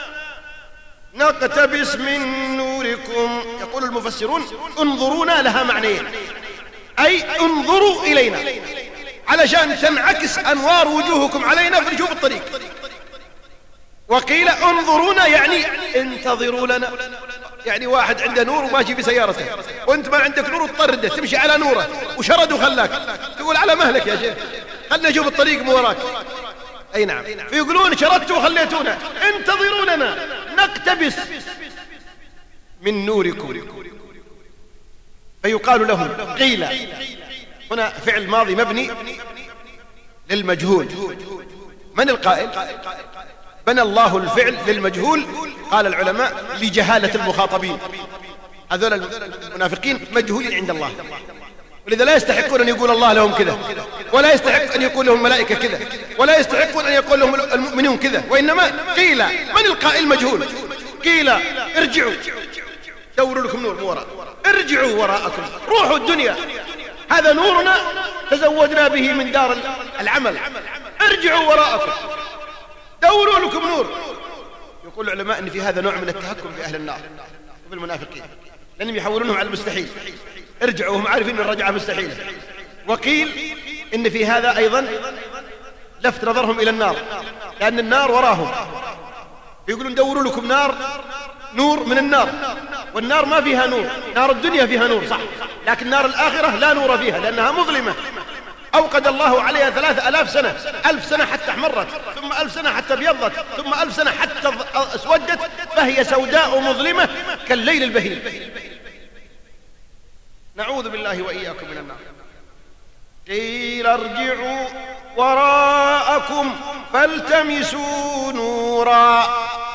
نقتبس من نوركم. يقول المفسرون انظرونا لها معنيين، أي انظروا إلينا علشان تنعكس أنوار وجوهكم علينا فنشوف الطريق. وقيل انظرونا يعني انتظروا لنا، يعني واحد عنده نور وماشي بسيارته وانت ما عندك نور وتطرده تمشي على نوره وشرد وخلاك، تقول على مهلك يا شيخ خلنا نشوف الطريق مو وراك. أي نعم. فيقولون شردتوا وخليتونا، انتظروا لنا نقتبس من نوركم. فيقال لهم قيل، هنا فعل ماضي مبني للمجهول. من القائل؟ بنى الله الفعل للمجهول، قال العلماء لجهالة المخاطبين. هذول المنافقين مجهولين عند الله، ولذا لا يستحقون أن يقول الله لهم كذا، ولا يستحق أن يقول لهم ملائكة كذا، ولا يستحقون أن يقول لهم المؤمنون كذا. وإنما قيل، من القائل مجهول، قيل ارجعوا دوروا لكم نور مو وراء، ارجعوا وراءكم روحوا الدنيا، هذا نورنا تزودنا به من دار العمل، ارجعوا وراءكم دوروا لكم نور. يقول العلماء أن في هذا نوع من التهكم بأهل النار وبالمنافقين، لأنهم يحولونهم على المستحيل، ارجعوا وهم عارفين أن الرجعة مستحيلة. وقيل إن في هذا أيضا لفت نظرهم إلى النار، لأن النار وراهم، يقولون دوروا لكم نور من النار، والنار ما فيها نور، نار الدنيا فيها نور صح، لكن نار الآخرة لا نور فيها لأنها مظلمة، أوقد الله عليها 3000 سنة، 1000 سنة حتى احمرت، ثم 1000 سنة حتى ابيضت، ثم 1000 سنة حتى اسودت، فهي سوداء مظلمة كالليل البهيم. نعوذ بالله وإياكم من النار. قيل ارجعوا وراءكم فالتمسوا نورا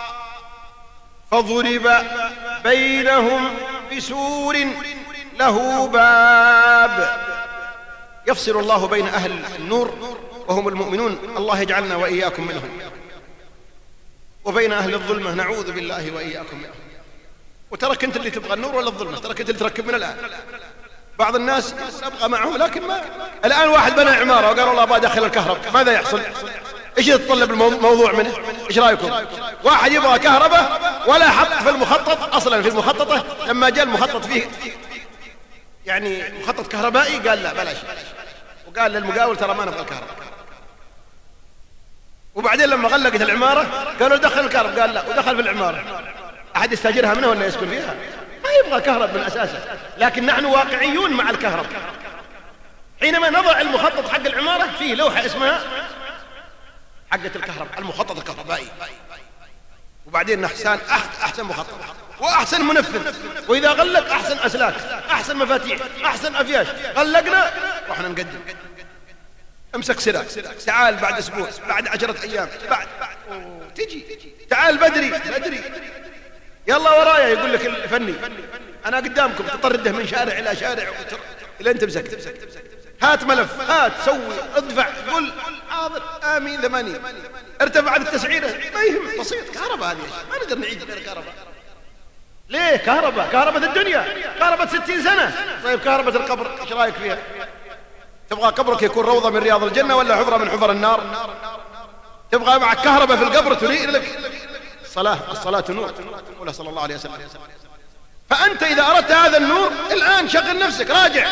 فضرب بينهم بسور له باب. يفصل الله بين أهل النور وهم المؤمنون، الله يجعلنا وإياكم منهم، وبين أهل الظلمة، نعوذ بالله وإياكم منهم. وترك أنت اللي تبغى النور ولا الظلمة، ترك أنت اللي تركب من الآن. بعض الناس أبغى معهم لكن ما. الآن واحد بنى عمارة وقال والله أبغى أدخل الكهرباء، ماذا يحصل؟ إيش يتطلب الموضوع منه؟ إيش رأيكم؟ واحد يبغى كهرباء ولا حط في المخطط أصلا، في المخططة لما جاء المخطط فيه يعني مخطط كهربائي قال لا بلاش، وقال للمقاول ترى ما نبغى الكهرباء. وبعدين لما غلقت العمارة قالوا دخل الكهرباء، قال لا، ودخل في العمارة. أحد يستأجرها منه ولا يسكن فيها؟ ما يبغى كهرباء من أساسه. لكن نحن واقعيون مع الكهرباء. حينما نضع المخطط حق العمارة فيه لوحة اسمها حقة الكهرباء، المخطط الكهربائي، وبعدين أحسن مخطط وأحسن منفذ، وإذا غلق أحسن أسلاك، أحسن مفاتيح، أحسن أفياش. غلقنا رحنا نقدم، امسك سلاك، تعال بعد أسبوع، بعد 10 أيام، بعد تجي، تعال بدري، يلا ورايا، يقول لك الفني أنا قدامكم، تطرده من شارع إلى شارع إلى أنت مسكت. هات ملف، هات سوي، ادفع، قل حاضر، آمين 80، ارتفعت التسعيرة، ما يهم، بسيط. كهرباء هذه ما نقدر نعيش غير كهرباء. ليه؟ كهرباء الدنيا، كهرباء 60 سنة. طيب كهرباء القبر ايش رايك فيها؟ تبغى قبرك يكون روضة من رياض الجنة ولا حفرة من حفر النار؟ تبغى معك كهرباء في القبر تنير لك؟ الصلاة نور، قول صلى الله عليه وسلم. فأنت إذا أردت هذا النور الآن شغل نفسك، راجع.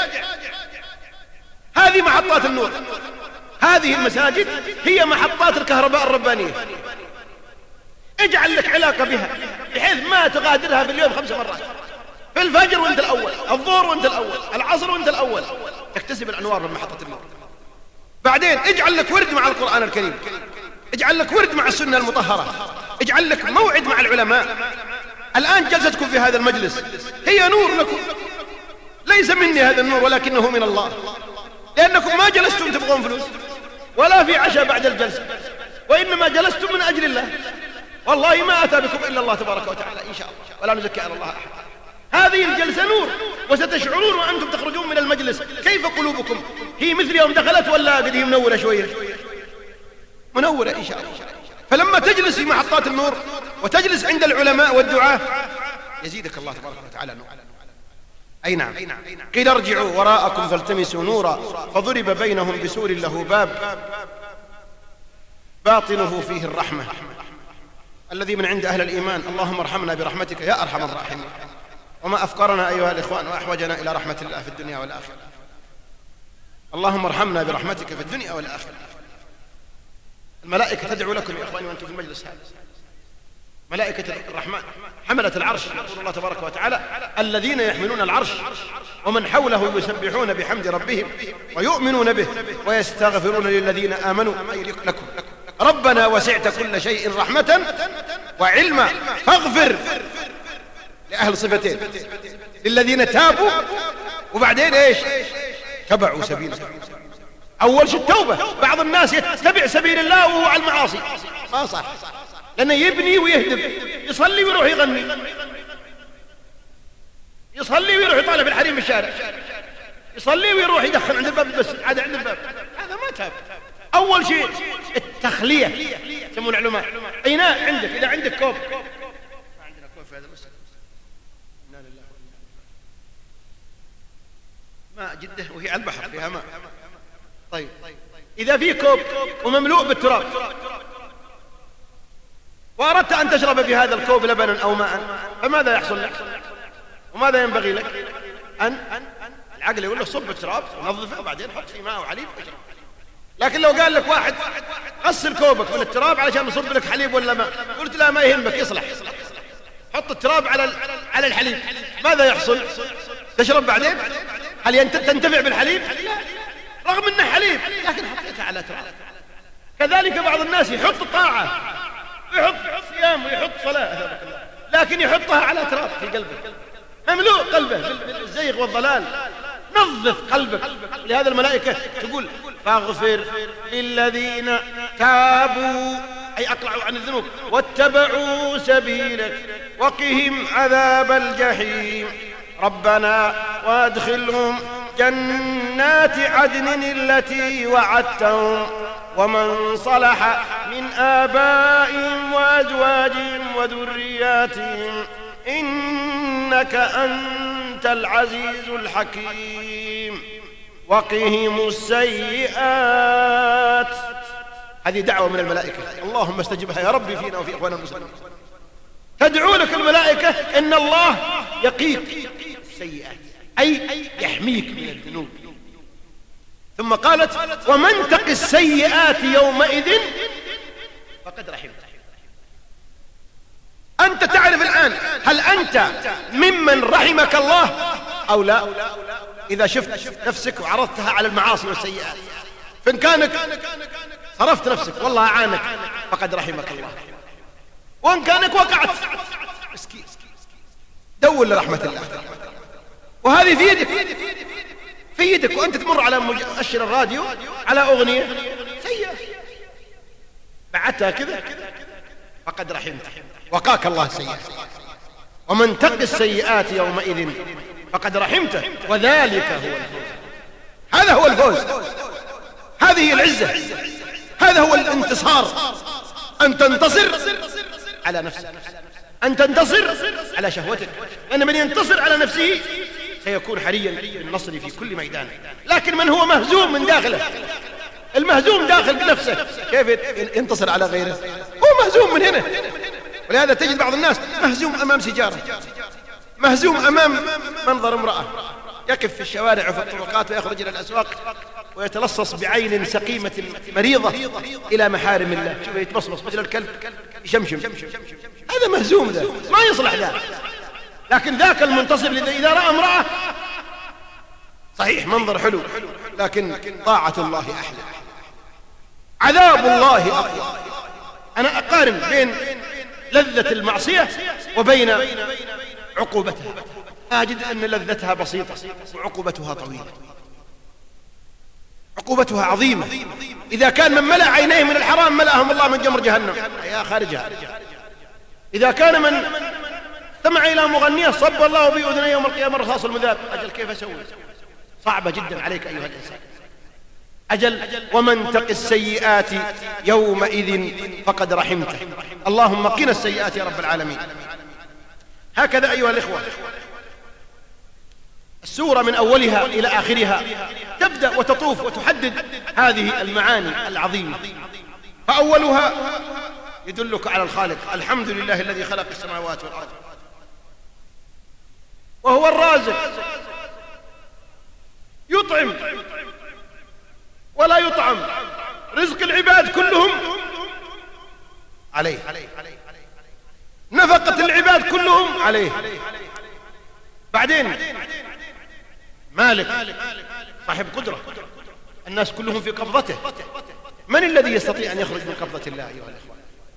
هذه محطات النور، هذه المساجد هي محطات الكهرباء الربانية. اجعل لك علاقة بها بحيث ما تغادرها في اليوم 5 مرات، في الفجر وانت الأول، الظهر وانت الأول، العصر وانت الأول، تكتسب الأنوار من محطة النور. بعدين اجعل لك ورد مع القرآن الكريم، اجعل لك ورد مع السنة المطهرة، اجعل لك موعد مع العلماء. الآن جلستكم في هذا المجلس هي نور لكم، ليس مني هذا النور ولكنه من الله، لأنكم ما جلستم تبغون فلوس ولا في عشاء بعد الجلسة، وإنما جلستم من أجل الله. والله ما أتى بكم إلا الله تبارك وتعالى إن شاء الله، ولا نزكي على الله أحد. هذه الجلسة نور، وستشعرون وأنتم تخرجون من المجلس كيف قلوبكم، هي مثل يوم دخلت ولا قد هي منورة شوية؟ منورة إن شاء الله. فلما تجلس في محطات النور وتجلس عند العلماء والدعاة يزيدك الله تبارك وتعالى نور. أي نعم. قيل ارجعوا وراءكم فالتمسوا نورا فضرب بينهم بسور له باب باطنه فيه الرحمة. الذي من عند أهل الإيمان اللهم ارحمنا برحمتك يا أرحم الراحمين. وما أفقرنا أيها الإخوان وأحوجنا إلى رحمة الله في الدنيا والآخرة. اللهم ارحمنا برحمتك في الدنيا والآخرة. الملائكة تدعو لكم يا إخواني وأنتم في المجلس هذا، ملائكة الرحمن حملة العرش، يقول الله تبارك وتعالى الذين يحملون العرش ومن حوله يسبحون بحمد ربهم ويؤمنون به ويستغفرون للذين آمنوا أي لكم ربنا وسعت كل شيء رحمة وعلما فاغفر لأهل صفتين، للذين تابوا وبعدين إيش تبعوا سبيله. أول شيء التوبة. بعض الناس يتبع سبيل الله وهو على المعاصي، ما صح، لأنه يبني ويهدم، يصلي ويروح يغني، يصلي ويروح يطالع في الحريم بالشارع، يصلي ويروح يدخن عند الباب بس عاد عند الباب، هذا ما تاب. أول شيء التخلية يسمون العلماء. إناء عندك، إذا عندك كوب، ما عندنا كوب في هذا المسجد، إنا لله ماء جدة وهي على البحر فيها ماء. طيب إذا في كوب ومملوء بالتراب وأردت أن تشرب في هذا الكوب لبنا أو ماء، فماذا يحصل لك؟ وماذا ينبغي لك؟ أن العقل يقول له صب التراب ونظفه وبعدين حط فيه ماء وحليب واشرب. لكن لو قال لك واحد غسل كوبك من التراب علشان نصب لك حليب ولا ماء، قلت لا ما يهمك، يصلح، حط التراب على الحليب، ماذا يحصل؟ تشرب بعدين؟ هل تنتفع بالحليب؟ لا، رغم انه حليب لكن حطيته على تراب. كذلك بعض الناس يحط طاعة، يحط صيام ويحط صلاة، لكن يحطها على تراب في قلبه، مملوء قلبه بالزيغ والضلال. نظف قلبك. لهذا الملائكة تقول فاغفر للذين تابوا، أي أقلعوا عن الذنوب، واتبعوا سبيلك وقهم عذاب الجحيم. ربنا وادخلهم جنات عدن التي وعدتهم ومن صلح من آبائهم وأزواجهم وذرياتهم إنك أنت العزيز الحكيم. وقهم السيئات. هذه دعوة من الملائكة، اللهم استجبها يا ربي فينا وفي إخواننا المسلمين. تدعو لك الملائكة إن الله يقيك السيئات، أي يحميك من الذنوب. ثم قالت ومن تق السيئات يومئذ فقد رحمته. أنت تعرف الآن هل أنت ممن رحمك الله أو لا؟ إذا شفت نفسك وعرضتها على المعاصي والسيئات، فإن كانك صرفت نفسك والله أعانك فقد رحمك الله، وإن كانك وقعت مسكين دور لرحمة الله. وهذه في يدك وأنت تمر على مؤشر الراديو على أغنية سيئة بعتها كذا فقد رحمته، وقاك الله السيئات. ومن تق السيئات يومئذ فقد رحمته وذلك هو الفوز. هذا هو الفوز، هذه هي العزة، هذا هو الانتصار. أن تنتصر على نفسك، أن تنتصر على شهوتك، لأن من ينتصر على نفسه سيكون حريا بالنصر في كل ميدان. لكن من هو مهزوم من داخله، المهزوم داخل بنفسه، كيف ينتصر على غيره؟ هو مهزوم من هنا. ولهذا تجد بعض الناس مهزوم أمام سيجارة، مهزوم أمام منظر امرأة، يقف في الشوارع وفي الطرقات ويخرج إلى الأسواق ويتلصص بعين سقيمة مريضة إلى محارم الله. شوف يتمصمص مثل الكلب، يشمشم. هذا مهزوم، ذا ما يصلح ذا. لكن ذاك المنتصر الذي إذا رأى امرأة صحيح منظر حلو، لكن طاعة الله أحلى، عذاب الله أقوى. أنا أقارن بين لذة المعصية وبين عقوبتها، أجد أن لذتها بسيطة وعقوبتها طويلة، عقوبتها عظيمة. إذا كان من ملأ عينيه من الحرام ملأهم الله من جمر جهنم يا خارجها. إذا كان من استمع إلى مغنية صب الله به أذنيه يوم القيامة رصاص المذاب، أجل كيف أسوي؟ صعبة جدا عليك أيها الإنسان. أجل ومن تق السيئات يومئذ فقد رحمته. اللهم قنا السيئات يا رب العالمين. هكذا أيها الإخوة السورة من أولها إلى آخرها تبدأ وتطوف وتحدد هذه المعاني العظيمة. فأولها يدلك على الخالق، الحمد لله الذي خلق السماوات والأرض وهو الرازق، يطعم ولا يطعم، رزق العباد كلهم عليه، نفقة العباد كلهم عليه. بعدين مالك صاحب قدرة، الناس كلهم في قبضته. من الذي يستطيع أن يخرج من قبضة الله أيها الإخوة؟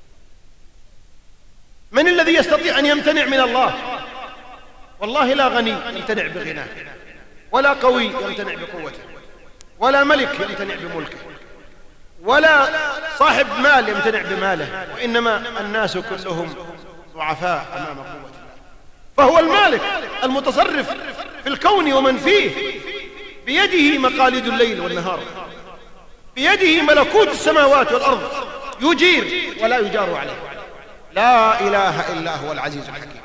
من الذي يستطيع أن يمتنع من الله؟ والله لا غني يمتنع بغناه، ولا قوي يمتنع بقوته، ولا ملك يمتنع بملكه، ولا صاحب مال يمتنع بماله، وإنما الناس كلهم ضعفاء أمام قوة الله. فهو المالك المتصرف في الكون ومن فيه، بيده مقاليد الليل والنهار، بيده ملكوت السماوات والأرض، يجير ولا يجار عليه. لا إله إلا هو العزيز الحكيم.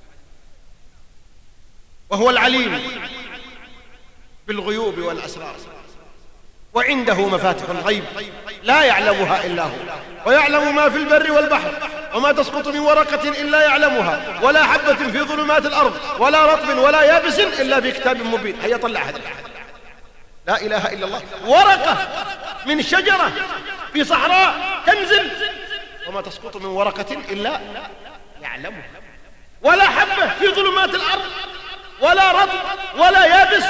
وهو العليم بالغيوب والأسرار، وعنده مفاتح الغيب لا يعلمها إلا هو، ويعلم ما في البر والبحر، وما تسقط من ورقة إلا يعلمها، ولا حبة في ظلمات الأرض، ولا رطب ولا يابس إلا في كتاب مبين. هيا طلع هذا لا إله إلا الله. ورقة من شجرة في صحراء تنزل وما تسقط من ورقة إلا يعلمها، ولا حبة في ظلمات الأرض، ولا رطب ولا يابس.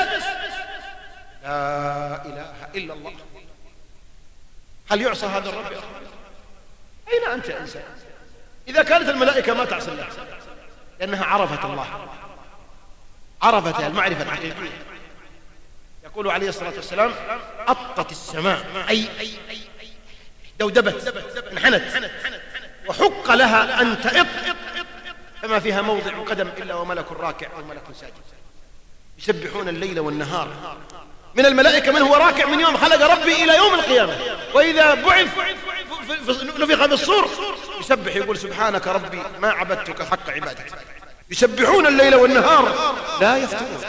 لا إله إلا الله. هل يعصى هذا الرب يا أخوان؟ أين أنت يا إنسان؟ إذا كانت الملائكة ما تعصي الله لأنها عرفت الله، عرفت المعرفة الحقيقية. يقول عليه الصلاة والسلام: أطت السماء، أي دودبت، انحنت، وحق لها أن تئط، فما فيها موضع قدم إلا وملك راكع أو ملك ساجد، يسبحون الليل والنهار. من الملائكة من هو راكع من يوم خلق ربي إلى يوم القيامة، وإذا بعث نفخ بالصور يسبح يقول: سبحانك ربي ما عبدتك حق عبادتك. يسبحون الليل والنهار لا يفترون.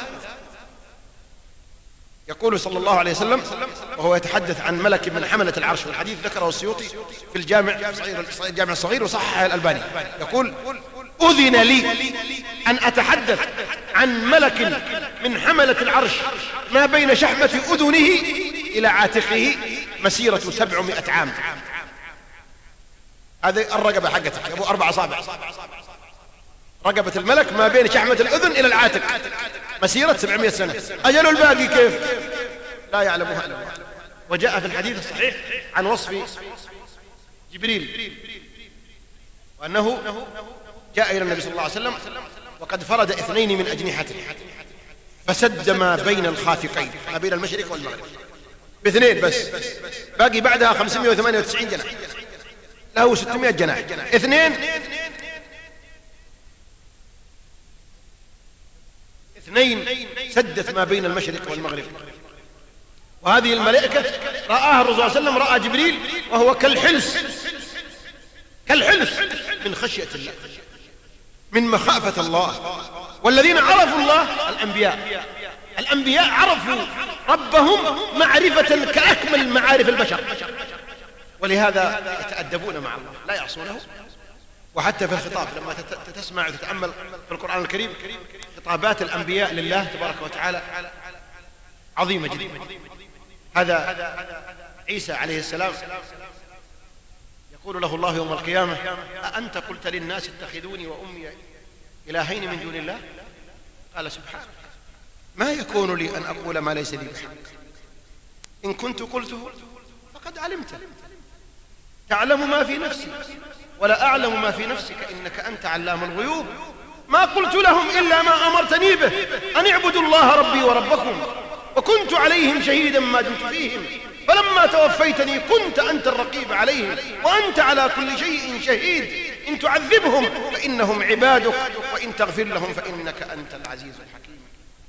يقول صلى الله عليه وسلم وهو يتحدث عن ملك من حملة العرش، والحديث ذكره السيوطي في الجامع الصغير وصححه الألباني، يقول: أذن لي أن أتحدث عن ملك من حملة العرش ما بين شحمة أذنه إلى عاتقه مسيرة 700 عام. هذه الرقبة حقتك أبو 4 أصابع، رقبة الملك ما بين شحمة الأذن إلى العاتق مسيرة 700 سنة. أجل الباقي كيف؟ لا يعلمها إلا الله. وجاء في الحديث الصحيح عن وصف جبريل وأنه جاء إلى النبي صلى الله عليه وسلم وقد فرد 2 من أجنحته فسد ما بين الخافقين، ما بين المشرق والمغرب، ب2 بس، باقي بعدها 598 جناح، له 600 جناح. 2 سدت ما بين المشرق والمغرب. وهذه الملائكة رآها الرسول صلى الله عليه وسلم، رأى جبريل وهو كالحلس من خشية الله، من مخافة الله. والذين عرفوا الله الأنبياء عرفوا ربهم معرفة كأكمل معارف البشر، ولهذا يتأدبون مع الله لا يعصونه. وحتى في الخطاب لما تسمع وتتأمل في القرآن الكريم خطابات الأنبياء لله تبارك وتعالى عظيمة جدا. هذا عيسى عليه السلام يقول له الله يوم القيامة: أأنت قلت للناس اتخذوني وأمي إلهين من دون الله؟ قال: سبحانك ما يكون لي أن أقول ما ليس لي بحق، إن كنت قلته فقد علمته، تعلم ما في نفسي ولا أعلم ما في نفسك إنك أنت علام الغيوب. ما قلت لهم إلا ما أمرتني به، أن اعبدوا الله ربي وربكم، وكنت عليهم شهيدا ما دمت فيهم، فلما توفيتني كنت أنت الرقيب عليهم وأنت على كل شيء شهيد، إن تعذبهم فإنهم عبادك وإن تغفر لهم فإنك أنت العزيز الحكيم.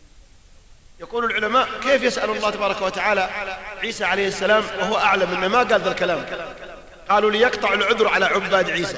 يقول العلماء: كيف يسأل الله تبارك وتعالى عيسى عليه السلام وهو أعلم إنه ما قال ذا الكلام؟ قالوا ليقطع العذر على عباد عيسى،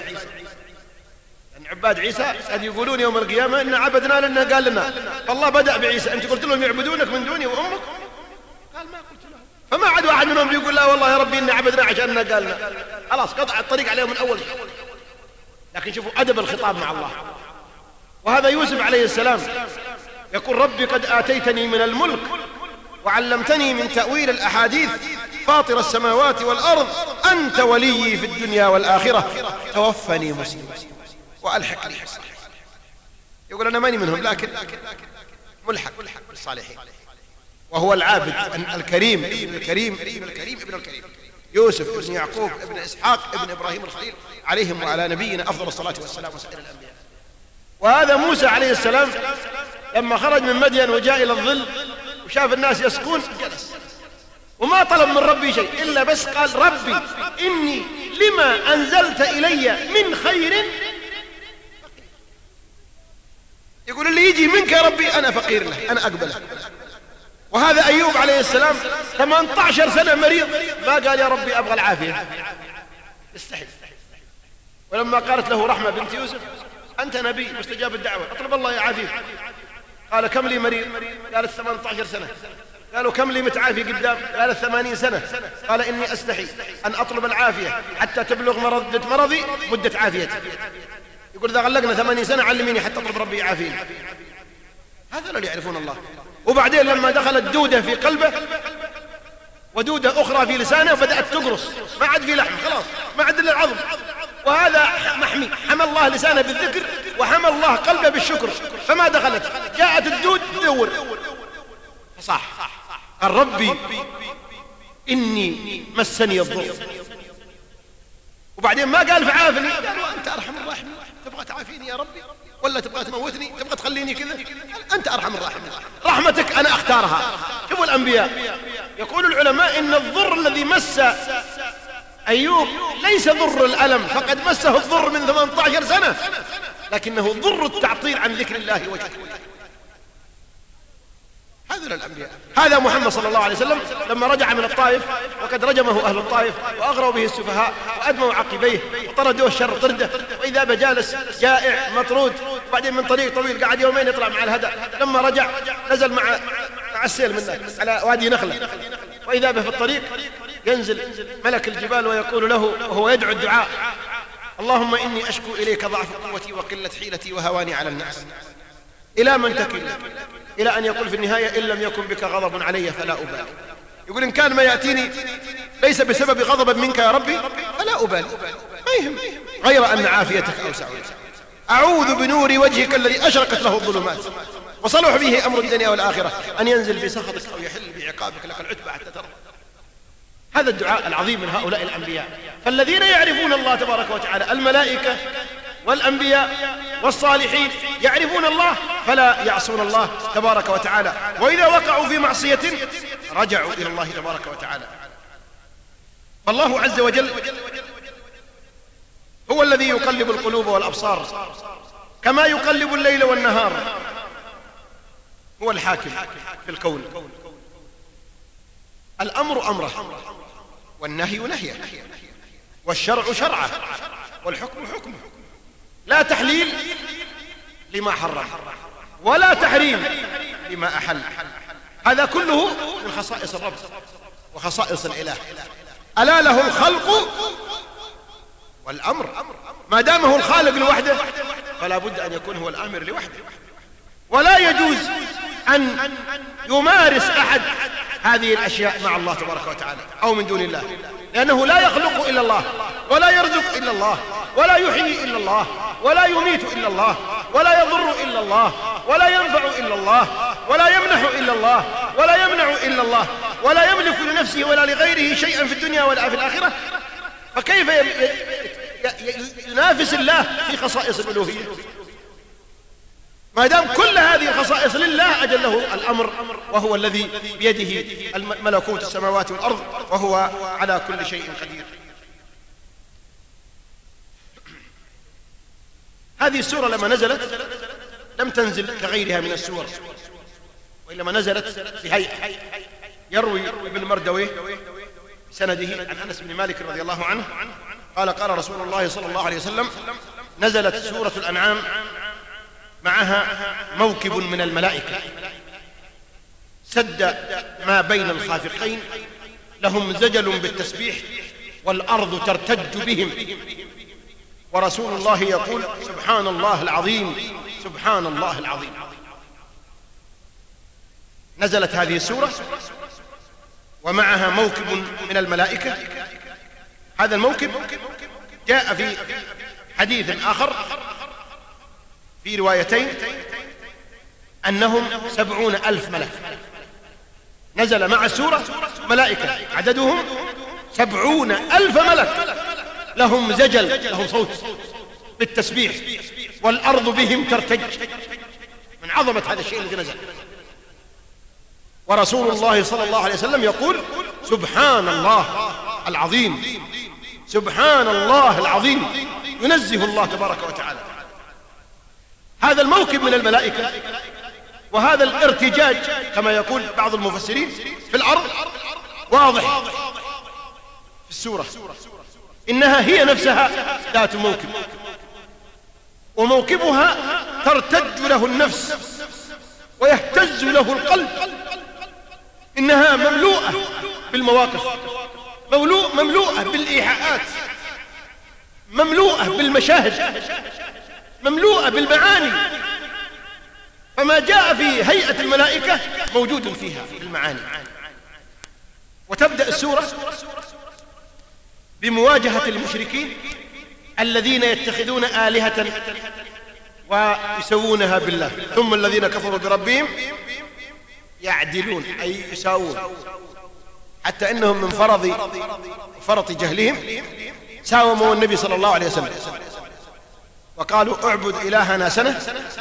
يعني عباد عيسى قد يقولون يوم القيامة إن عبدنا لأنه قال لنا، فالله بدأ بعيسى: أنت قلت لهم يعبدونك من دوني وأمك؟ قال: ما قلت لهم. فما عاد واحد منهم بيقول: لا والله يا ربي إن عبدنا عشاننا قالنا. خلاص قطع الطريق عليهم من أول شيء. لكن شوفوا أدب الخطاب مع الله. وهذا يوسف عليه السلام يقول: ربي قد آتيتني من الملك وعلمتني من تأويل الأحاديث، فاطر السماوات والأرض، أنت ولي في الدنيا والآخرة، توفني مسلما وألحقني بالصالحين. يقول: أنا ماني منهم لكن ملحق بالصالحين. وهو العابد الكريم ابن الكريم ابن الكريم ابن الكريم، يوسف ابن يعقوب ابن إسحاق ابن إبراهيم الخليل، عليهم وعلى نبينا أفضل الصلاة والسلام وسائر الأنبياء. وهذا موسى عليه السلام لما خرج من مدين وجاء إلى الظل وشاف الناس يسقون جلس وما طلب من ربي شيء إلا بس قال: ربي إني لما أنزلت إلي من خير، يقول اللي يجي منك يا ربي أنا فقير له، أنا أقبله. وهذا أيوب عليه السلام 18 سنة مريض ما قال يا ربي أبغى العافية، استحي. ولما قالت له رحمة بنت يوسف: أنت نبي مستجاب الدعوة، أطلب الله يعافيك. قال: كم لي مريض؟ قالت 18 سنة. قالوا: كم لي متعافي قدام؟ قالت 80 سنة. قال: إني أستحي أن أطلب العافية حتى تبلغ مدة مرضي مدة عافيتي. يقول: إذا غلقنا 80 سنة علميني حتى أطلب ربي يعافيني. هذا اللي يعرفون الله. وبعدين لما دخلت دودة في قلبه ودودة أخرى في لسانه وبدأت تقرص، ما عاد في لحم خلاص، ما عاد إلا العظم. وهذا محمي، حمى الله لسانه بالذكر وحمى الله قلبه بالشكر، فما دخلت. جاءت الدود تدور فصاح، قال ربي إني مسني الضر. وبعدين ما قال فعافني، قال أنت أرحم الراحمين، تبغى تعافيني يا ربي ولا تبغى تموتني؟ تبغى تخليني كذا؟ أنت أرحم الراحمين، رحمتك أنا أختارها. شوفوا الأنبياء، يقول العلماء إن الضر الذي مس أيوب ليس ضر الألم، فقد مسه الضر من 18 سنة، لكنه ضر التعطيل عن ذكر الله وشكره. هذول الأنبياء. هذا محمد صلى الله عليه وسلم لما رجع من الطائف، وقد رجمه أهل الطائف وأغروا به السفهاء وأدموا عقبيه وطردوه الشر طرده، وإذا بجالس جائع مطرود، بعدين من طريق طويل قعد يومين يطلع مع الهدى. لما رجع نزل مع السيل منه على وادي نخلة، وإذا به في الطريق ينزل ملك الجبال ويقول له وهو يدعو الدعاء: اللهم إني أشكو إليك ضعف قوتي وقلة حيلتي وهواني على الناس. إلى من تكل؟ إلى أن يقول في النهاية: إن لم يكن بك غضب علي فلا أبالي. يقول إن كان ما يأتيني ليس بسبب غضب منك يا ربي فلا أبالي، ما يهم، غير أن عافيتك أوسع. أعوذ بنور وجهك الذي أشرقت له الظلمات وصلح به أمر الدنيا والآخرة أن ينزل بسخطك أو يحل بعقابك لك العتبى حتى ترضى. هذا الدعاء العظيم من هؤلاء الأنبياء. فالذين يعرفون الله تبارك وتعالى، الملائكة والأنبياء والصالحين، يعرفون الله فلا يعصون الله تبارك وتعالى، وإذا وقعوا في معصية رجعوا إلى الله تبارك وتعالى. فالله عز وجل هو الذي يقلب القلوب والأبصار كما يقلب الليل والنهار، هو الحاكم في الكون. الأمر أمره، والنهي نهيه، والشرع شرعه، والحكم حكمه. لا تحليل لما حرم ولا تحريم لما أحل. هذا كله من خصائص الرب وخصائص الإله. ألا له الخلق والأمر. ما دام هو الخالق لوحده فلا بد أن يكون هو الآمر لوحده، ولا يجوز أن يمارس أحد هذه الأشياء مع الله تبارك وتعالى أو من دون الله، لأنه لا يخلق إلا الله، ولا يرزق إلا الله، ولا يحيي إلا الله، ولا يميت إلا الله، ولا يضر إلا الله، ولا ينفع إلا الله، ولا يمنح إلا الله، ولا يمنع إلا الله، ولا يملك لنفسه ولا لغيره شيئا في الدنيا ولا في الآخرة. فكيف ينافس الله في خصائص الألوهية؟ ما دام كل هذه الخصائص لله أجل له الأمر، وهو الذي بيده ملكوت السماوات والأرض، وهو على كل شيء قدير. هذه السورة لما نزلت لم تنزل كغيرها من السور، وإنما نزلت بهيئة. يروي ابن مردويه سنده عن أنس بن مالك رضي الله عنه قال: قال رسول الله صلى الله عليه وسلم: نزلت سورة الأنعام معها موكب من الملائكة سد ما بين الخافقين، لهم زجل بالتسبيح والأرض ترتج بهم، ورسول الله يقول: سبحان الله العظيم، سبحان الله العظيم. نزلت هذه السورة ومعها موكب من الملائكة. هذا الموكب جاء في حديث آخر في روايتين أنهم 70,000 ملك نزل مع السورة، ملائكة عددهم 70,000 ملك، لهم زجل، لهم صوت بالتسبيح، والأرض بهم ترتج من عظمة هذا الشيء الذي نزل. ورسول الله صلى الله عليه وسلم يقول: سبحان الله العظيم، سبحان الله العظيم، ينزه الله تبارك وتعالى. هذا الموكب من الملائكة وهذا الارتجاج كما يقول بعض المفسرين في الأرض واضح في السورة، إنها هي نفسها ذات موكب، وموكبها ترتج له النفس ويهتز له القلب. إنها مملوءة بالمواقف، مملوءة بالإيحاءات، مملوءة بالمشاهد، مملوءة بالمعاني. فما جاء في هيئة الملائكة موجود فيها المعاني. وتبدأ السورة بمواجهة المشركين الذين يتخذون آلهة ويسوونها بالله. ثم الذين كفروا بربهم يعدلون، أي يساوون، حتى إنهم من فرط جهلهم ساوموا النبي صلى الله عليه وسلم وقالوا اعبد إلهنا سنة،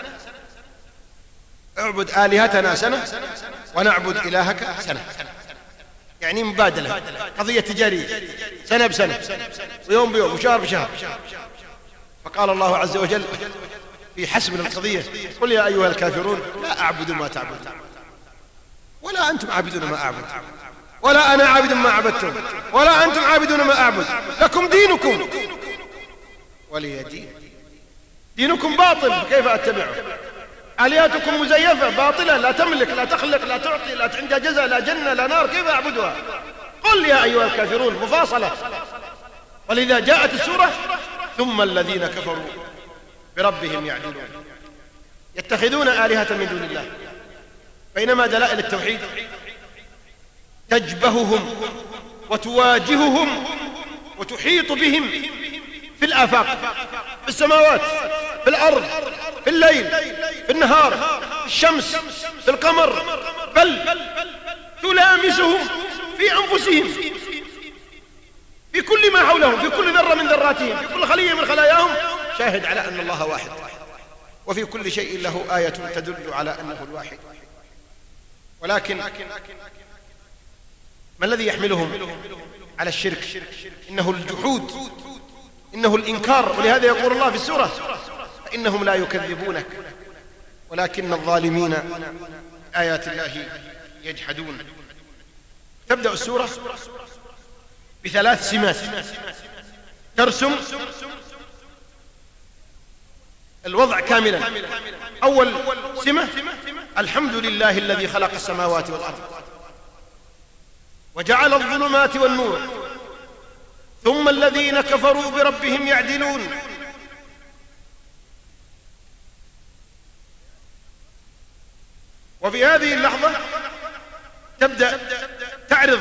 اعبد آلهتنا سنة ونعبد إلهك سنة، يعني مبادلة، قضية تجارية، سنة بسنة ويوم بيوم وشهر بشهر. فقال الله عز وجل في حسم القضية قل يا أيها الكافرون لا أعبد ما تعبدون ولا أنتم عابدون ما أعبد ولا أنا عابد ما عبدتم ولا أنتم عابدون ما أعبد لكم دينكم ولي دين. دينكم باطل كيف أتبعه؟ آلهتكم مزيفة باطلة، لا تملك لا تخلق لا تعطي لا عندها جزاء لا جنة لا نار، كيف أعبدها؟ قل يا أيها الكافرون، مفاصلة. ولذا جاءت السورة ثم الذين كفروا بربهم يعدلون، يتخذون آلهة من دون الله، بينما دلائل التوحيد تجبههم وتواجههم وتحيط بهم في الآفاق، في السماوات، في الأرض، في الليل، في النهار، في الشمس، في القمر، بل تلامسهم في أنفسهم، في كل ما حولهم، في كل ذرة من ذراتهم، في كل خلية من خلاياهم، شاهد على أن الله واحد، وفي كل شيء له آية تدل على أنه الواحد. ولكن ما الذي يحملهم على الشرك؟ إنه الجحود، إنه الإنكار. ولهذا يقول الله في السورة فإنهم لا يكذبونك ولكن الظالمين آيات الله يجحدون. تبدأ السورة بثلاث سمات ترسم الوضع كاملا. أول سمة الحمد لله الذي خلق السماوات والأرض وجعل الظلمات والنور ثم الذين كفروا بربهم يعدلون. وفي هذه اللحظة تبدأ تعرض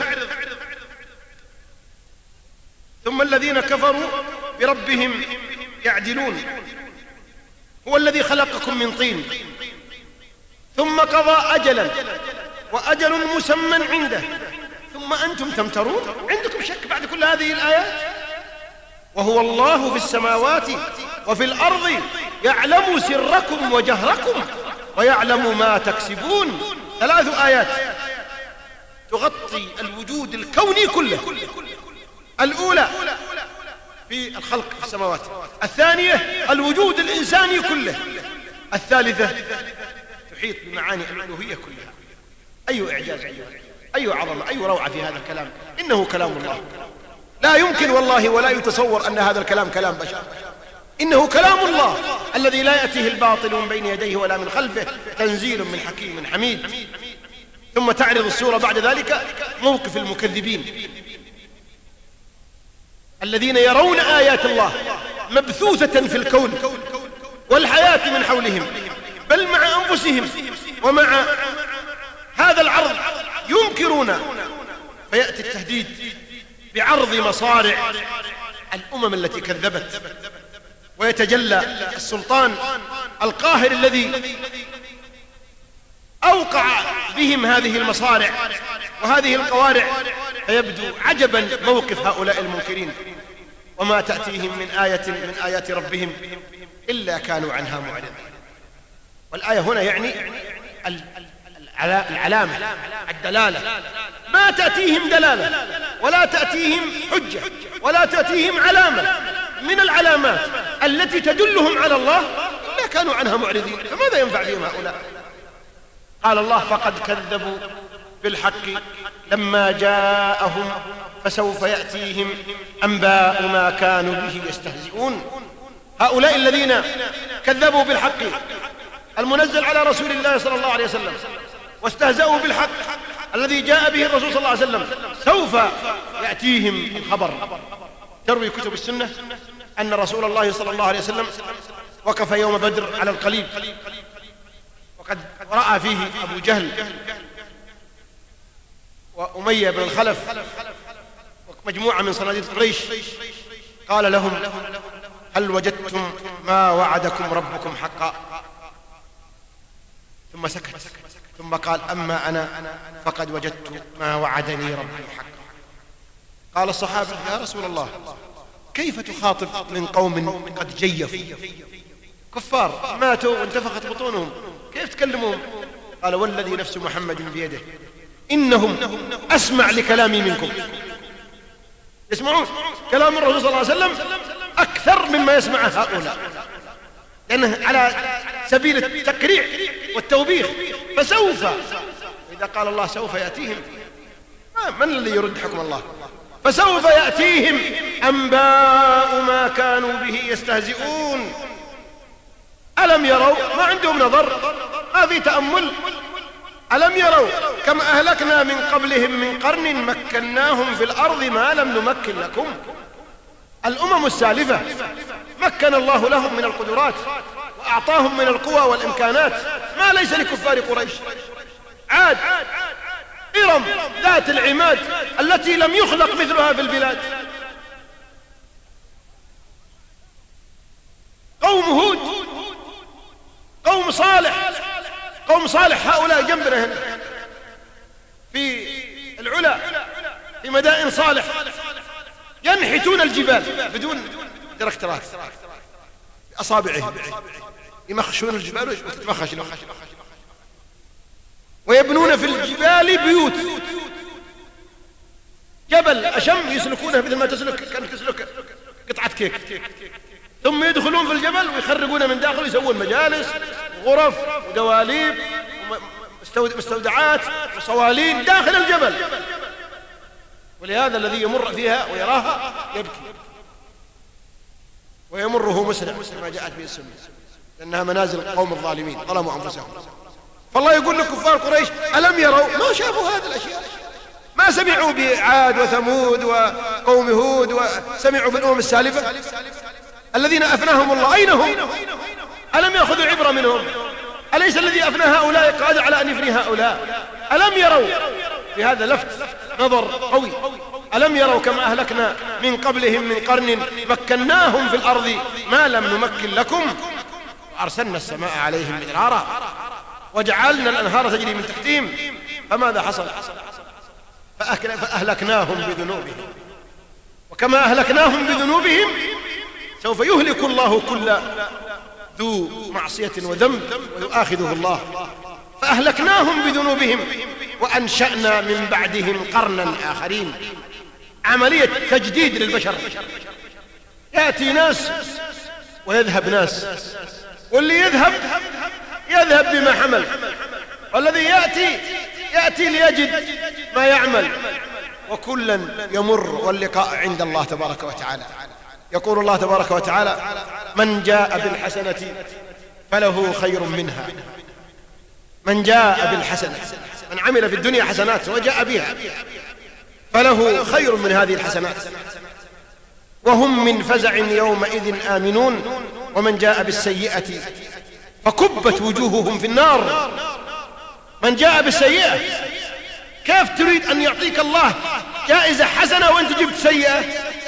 ثم الذين كفروا بربهم يعدلون هو الذي خلقكم من طين ثم قضى أجلا وأجل مسمى عنده ثم أنتم تمترون. عندكم شك بعد كل هذه الآيات؟ وهو الله في السماوات وفي الأرض يعلم سركم وجهركم ويعلم ما تكسبون. ثلاث آيات تغطي الوجود الكوني كله. الأولى في الخلق في السماوات، الثانية الوجود الإنساني كله، الثالثة تحيط بمعاني الألوهية كلها. أي إعجاز، أي عظمة، أي روعة في هذا الكلام. إنه كلام الله، لا يمكن والله ولا يتصور أن هذا الكلام كلام بشر. إنه كلام الله الذي لا يأتيه الباطل من بين يديه ولا من خلفه، تنزيل من حكيم حميد. ثم تعرض السورة بعد ذلك موقف المكذبين الذين يرون آيات الله مبثوثة في الكون والحياة من حولهم، بل مع أنفسهم ومع هذا العرض ينكرون. فيأتي التهديد بعرض مصارع الأمم التي كذبت، ويتجلى السلطان القاهر الذي أوقع بهم هذه المصارع وهذه القوارع، فيبدو عجبا موقف هؤلاء المنكرين. وما تأتيهم من آية من آيات ربهم إلا كانوا عنها معرضين. والآية هنا يعني العلامة، الدلالة. ما تأتيهم دلالة ولا تأتيهم حجة ولا تأتيهم علامة من العلامات التي تدلهم على الله إلا كانوا عنها معرضين. فماذا ينفع بهم هؤلاء؟ قال الله فقد كذبوا بالحق لما جاءهم فسوف يأتيهم أنباء ما كانوا به يستهزئون. هؤلاء الذين كذبوا بالحق المنزل على رسول الله صلى الله عليه وسلم واستهزأوا بالحق الذي جاء به الرسول صلى الله عليه وسلم سوف يأتيهم الخبر. تروي كتب السنة أن رسول الله صلى الله عليه وسلم وقف يوم بدر على القليب، وقد رأى فيه أبو جهل وأمية بن الخلف ومجموعة من صناديد قريش، قال لهم: هل وجدتم ما وعدكم ربكم حقا؟ ثم سكت، ثم قال: أما أنا فقد وجدت ما وعدني ربي حقا. قال الصحابة: يا رسول الله، كيف تخاطب من قوم قد جيفوا، كفار ماتوا وانتفخت بطونهم، كيف تكلمهم؟ قال: والذي نفس محمد بيده إنهم أسمع لكلامي منكم. يسمعون كلام الرسول صلى الله عليه وسلم أكثر مما يسمع هؤلاء، لأنه على سبيل التكريع والتوبيخ. فسوف، إذا قال الله سوف يأتيهم، من الذي يرد حكم الله؟ فسوف يأتيهم أنباء ما كانوا به يستهزئون. ألم يروا؟ ما عندهم نظر، ما في تأمل. ألم يروا كم أهلكنا من قبلهم من قرن مكناهم في الأرض ما لم نمكن لكم. الأمم السالفة مكن الله لهم من القدرات وأعطاهم من القوى والإمكانات ما ليس لكفار قريش. عاد، إرم ذات العماد التي لم يخلق مثلها في البلاد، قوم هود، قوم صالح هؤلاء جنبنا هنا في العلا، في مدائن صالح، ينحتون الجبال بدون تراكترات بأصابعهم، يمخشون الجبال وتتمخش، ويبنون في الجبال بيوت. جبل أشم يسلكونه مثل ما كانت تسلك قطعة كيك، ثم يدخلون في الجبل ويخرجون من داخل، يسوون مجالس وغرف ودواليب ومستودعات وصوالين داخل الجبل. ولهذا الذي يمر فيها ويراها يبكي ويمره مسرع كما جاءت به السنة، لأنها منازل القوم الظالمين ظلموا أنفسهم. فالله يقول لكفار قريش: ألم يروا؟ ما شافوا هذه الأشياء، ما سمعوا بعاد وثمود وقوم هود وسمعوا بالأمم السالفة الذين أفناهم الله، أين هم؟ ألم يأخذوا عبرة منهم؟ أليس الذي أفنى هؤلاء قادر على أن يفني هؤلاء؟ ألم يروا؟ بهذا لفت نظر قوي. ألم يروا كما أهلكنا من قبلهم من قرن مكناهم في الأرض ما لم نمكن لكم وأرسلنا السماء عليهم مدرارا وجعلنا الأنهار تجري من تحتهم. فماذا حصل؟ فأهلكناهم بذنوبهم، وكما أهلكناهم بذنوبهم سوف يهلك الله كل ذو معصية وذنب ويؤاخذه الله. فأهلكناهم بذنوبهم وأنشأنا من بعدهم قرنا آخرين. عملية تجديد للبشر، يأتي ناس ويذهب ناس، واللي يذهب بما حمل، والذي يأتي ليجد ما يعمل، وكلا يمر واللقاء عند الله تبارك وتعالى. يقول الله تبارك وتعالى: من جاء بالحسنة فله خير منها. من جاء بالحسنة، من عمل في الدنيا حسنات وجاء بها فله خير من هذه الحسنات، وهم من فزع يومئذ آمنون. ومن جاء بالسيئة فكبت وجوههم في النار. من جاء بالسيئة، كيف تريد أن يعطيك الله جائزة حسنة وأنت جبت سيئة؟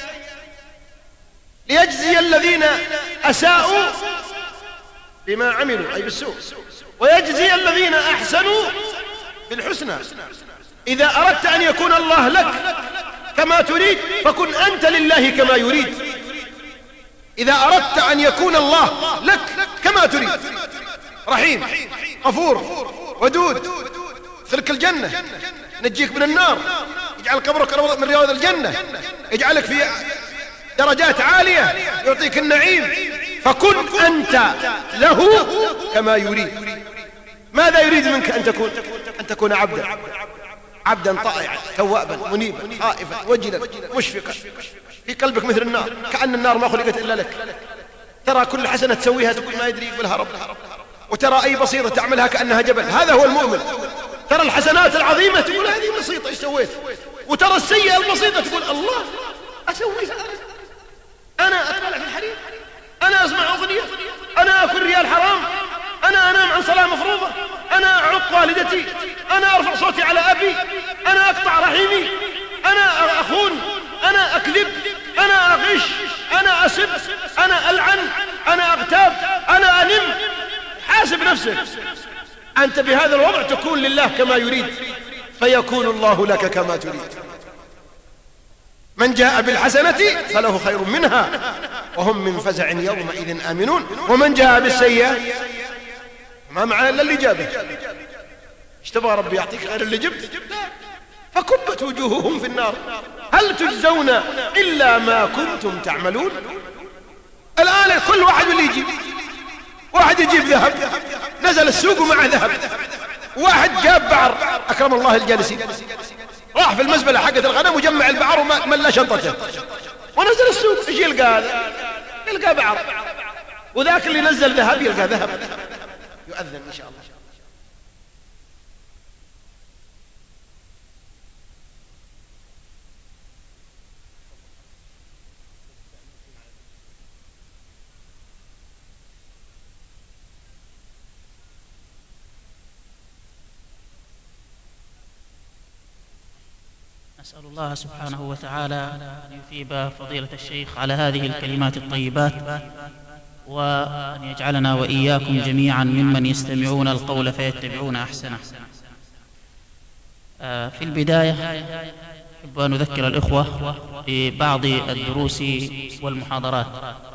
ليجزي الذين أساءوا بما عملوا، أي بالسوء، ويجزي الذين أحسنوا بالحسنى. إذا أردت أن يكون الله لك كما تريد فكن أنت لله كما يريد. إذا أردت أن يكون الله لك كما تريد، رحيم غفور ودود، يدخلك الجنة، نجيك من النار، يجعل قبرك روضة من رياض الجنة، يجعلك في درجات عالية، يعطيك النعيم. فكن أنت له كما يريد. ماذا يريد منك أن تكون عبدا طائعا توابا منيبا خائفا وجلا مشفقا، في قلبك مثل النار، كأن النار ما خلقت إلا لك. ترى كل حسنة تسويها تقول ما يدري يقبلها رب، وترى أي بسيطة تعملها كأنها جبل. هذا هو المؤمن. ترى الحسنات العظيمة تقول هذه بسيطة ايش سويت، وترى السيئة البسيطة تقول الله أسويها، أنا أطلع في الحريم، أنا أسمع أغنية، أنا أكل ريال حرام، أنا أنام عن صلاة مفروضة، أنا أعق والدتي، أنا أرفع صوتي على أبي، أنا أقطع رحمي، أنا أخون، أنا أكذب، أنا أغش، أنا أسب، أنا ألعن، أنا أغتاب، أنا أنم. حاسب نفسك. أنت بهذا الوضع تكون لله كما يريد، فيكون الله لك كما تريد. من جاء بالحسنة فله خير منها وهم من فزع يومئذ آمنون، ومن جاء بالسيئة ما معنا إلا اللي جابه. ايش تبغى ربي يعطيك غير اللي جبت؟ فكبت وجوههم في النار هل تجزون إلا ما كنتم تعملون. الآن كل واحد اللي يجيب، واحد يجيب ذهب نزل السوق ومعه ذهب، واحد جاب بعر أكرم الله الجالسين راح في المزبلة حقة الغنم وجمع البعر وملا شنطته ونزل السوق. ايش يلقى هذا؟ يلقى بعر. وذاك اللي نزل ذهب يلقى ذهب. يؤذن إن شاء الله. أسأل الله سبحانه وتعالى أن يثيب فضيلة الشيخ على هذه الكلمات الطيبات، وأن يجعلنا وإياكم جميعا ممن يستمعون القول فيتبعون أحسنه. في البداية أحب أن أذكر الإخوة ببعض الدروس والمحاضرات.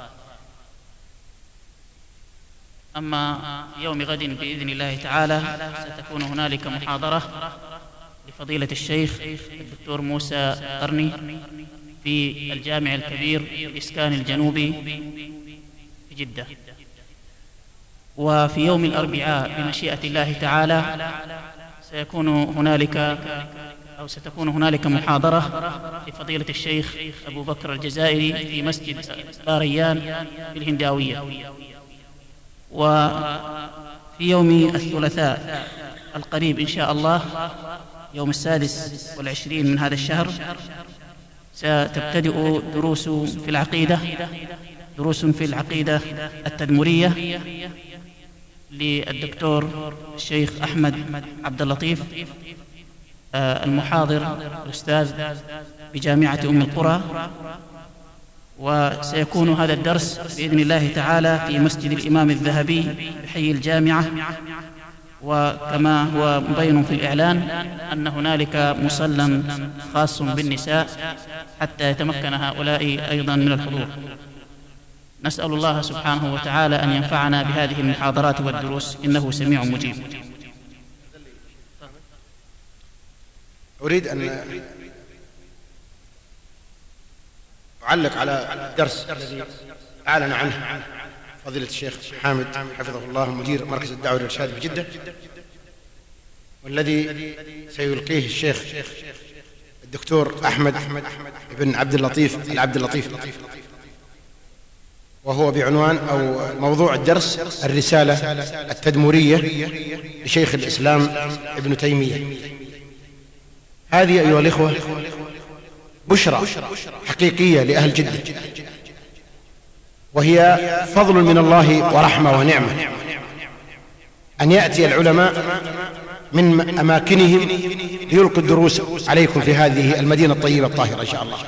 أما في يوم غد بإذن الله تعالى ستكون هنالك محاضرة لفضيلة الشيخ الدكتور موسى قرني في الجامع الكبير الإسكان الجنوبي في جدة. وفي يوم الأربعاء بمشيئة الله تعالى ستكون هنالك محاضرة لفضيلة الشيخ أبو بكر الجزائري في مسجد باريان في الهنداوية. وفي يوم الثلاثاء القريب إن شاء الله يوم 26 من هذا الشهر ستبتدئ دروس في العقيدة التدمرية للدكتور الشيخ أحمد عبد اللطيف المحاضر الأستاذ بجامعة أم القرى. وسيكون هذا الدرس بإذن الله تعالى في مسجد الإمام الذهبي بحي الجامعة. وكما هو مبين في الإعلان أن هنالك مصلى خاص بالنساء حتى يتمكن هؤلاء أيضا من الحضور. نسأل الله سبحانه وتعالى أن ينفعنا بهذه المحاضرات والدروس إنه سميع مجيب. أريد أن أعلق على الدرس الذي أعلن عنه فضيلة الشيخ حامد حفظه الله مدير مركز الدعوة والإرشاد بجدة، والذي سيلقيه الشيخ الدكتور أحمد بن عبد اللطيف العبد اللطيف، وهو بعنوان أو موضوع الدرس الرسالة التدمرية لشيخ الإسلام ابن تيمية. هذه أيها الإخوة بشرى حقيقية لأهل جدة، وهي فضل من الله ورحمة ونعمة أن يأتي العلماء من أماكنهم ليلقوا الدروس عليكم في هذه المدينة الطيبة الطاهرة إن شاء الله،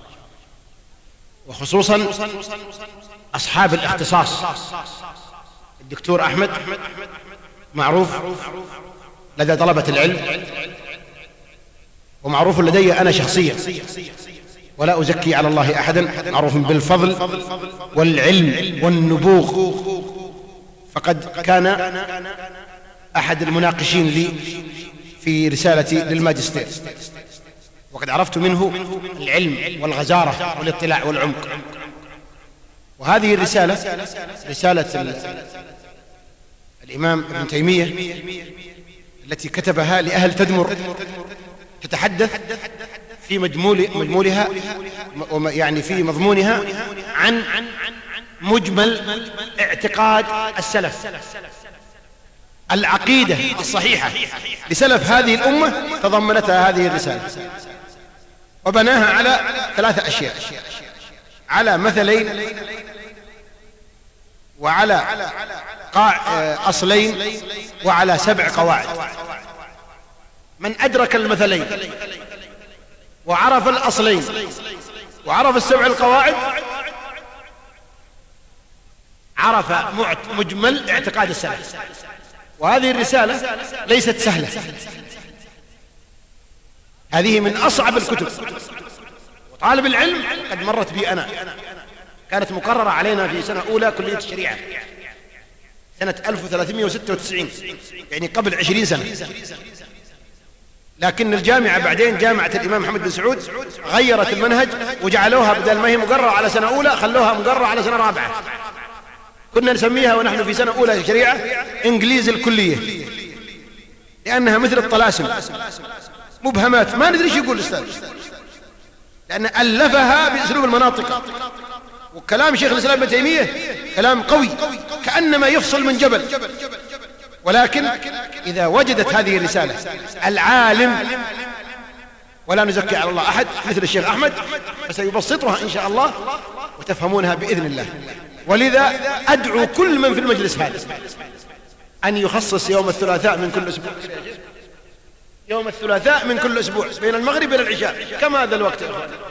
وخصوصا أصحاب الاختصاص. الدكتور أحمد معروف لدى طلبة العلم، ومعروف لدي أنا شخصيا، ولا أزكي على الله أحدا، معروف بالفضل والعلم والنبوغ. فقد كان أحد المناقشين لي في رسالتي للماجستير، وقد عرفت منه العلم والغزارة والاطلاع والعمق. وهذه الرسالة رسالة الإمام ابن تيمية التي كتبها لأهل تدمر، تتحدث في مجمولها يعني في مضمونها عن مجمل اعتقاد السلف، العقيدة الصحيحة لسلف هذه الأمة تضمنتها هذه الرسالة، وبناها على 3 أشياء: على مثلين، وعلى أصلين وعلى 7 قواعد. من أدرك المثلين وعرف الأصلين وعرف 7 القواعد عرف مجمل اعتقاد السلف. وهذه الرسالة ليست سهلة، هذه من أصعب الكتب. وطالب العلم قد مرت بي أنا، كانت مقررة علينا في سنة أولى كلية الشريعة سنة 1396، يعني قبل 20 سنة. لكن الجامعة بعدين جامعة الإمام محمد بن سعود غيرت المنهج وجعلوها بدل ما هي مقررة على سنة أولى خلوها مقررة على سنة رابعة. كنا نسميها ونحن في سنة أولى الشريعة إنجليز الكلية، لأنها مثل الطلاسم مبهمات ما ندري ايش يقول الأستاذ، لأن ألفها بأسلوب المناطق. وكلام شيخ الإسلام ابن تيمية كلام قوي كأنما يفصل من جبل. ولكن إذا وجدت هذه الرسالة العالم، ولا نزكي على الله أحد، مثل الشيخ أحمد، فسيبسطها إن شاء الله وتفهمونها بإذن الله. ولذا أدعو كل من في المجلس هذا أن يخصص يوم الثلاثاء من كل أسبوع، يوم الثلاثاء من كل أسبوع بين المغرب إلى العشاء كما هذا الوقت،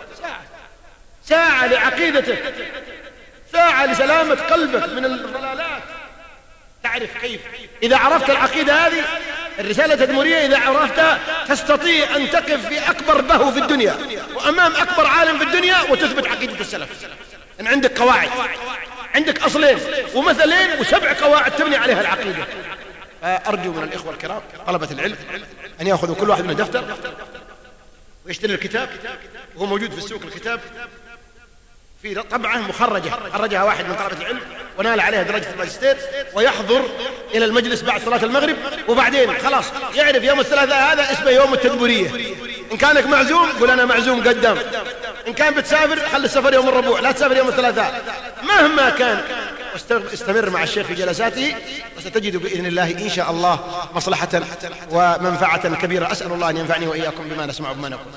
ساعة لعقيدتك، ساعة لسلامة قلبك من الضلالات. تعرف كيف إذا عرفت العقيدة هذه الرسالة التدمرية، إذا عرفتها تستطيع أن تقف في أكبر بهو في الدنيا وأمام أكبر عالم في الدنيا وتثبت عقيدة السلف. أن عندك قواعد، عندك أصلين ومثلين و7 قواعد تبني عليها العقيدة. أرجو من الإخوة الكرام طلبة العلم أن يأخذوا كل واحد من دفتر ويشتري الكتاب، وهو موجود في السوق الكتاب في طبعة مخرجة، خرجها واحد من طلبة العلم ونال عليها درجة الماجستير، ويحضر إلى المجلس بعد صلاة المغرب، وبعدين خلاص يعرف يوم الثلاثاء هذا اسمه يوم التدبرية. إن كانك معزوم قل أنا معزوم قدام، إن كان بتسافر خلي السفر يوم الربوع، لا تسافر يوم الثلاثاء. مهما كان استمر مع الشيخ في جلساته وستجد بإذن الله إن شاء الله مصلحة ومنفعة كبيرة. أسأل الله أن ينفعني وإياكم بما نسمع وبما نقول.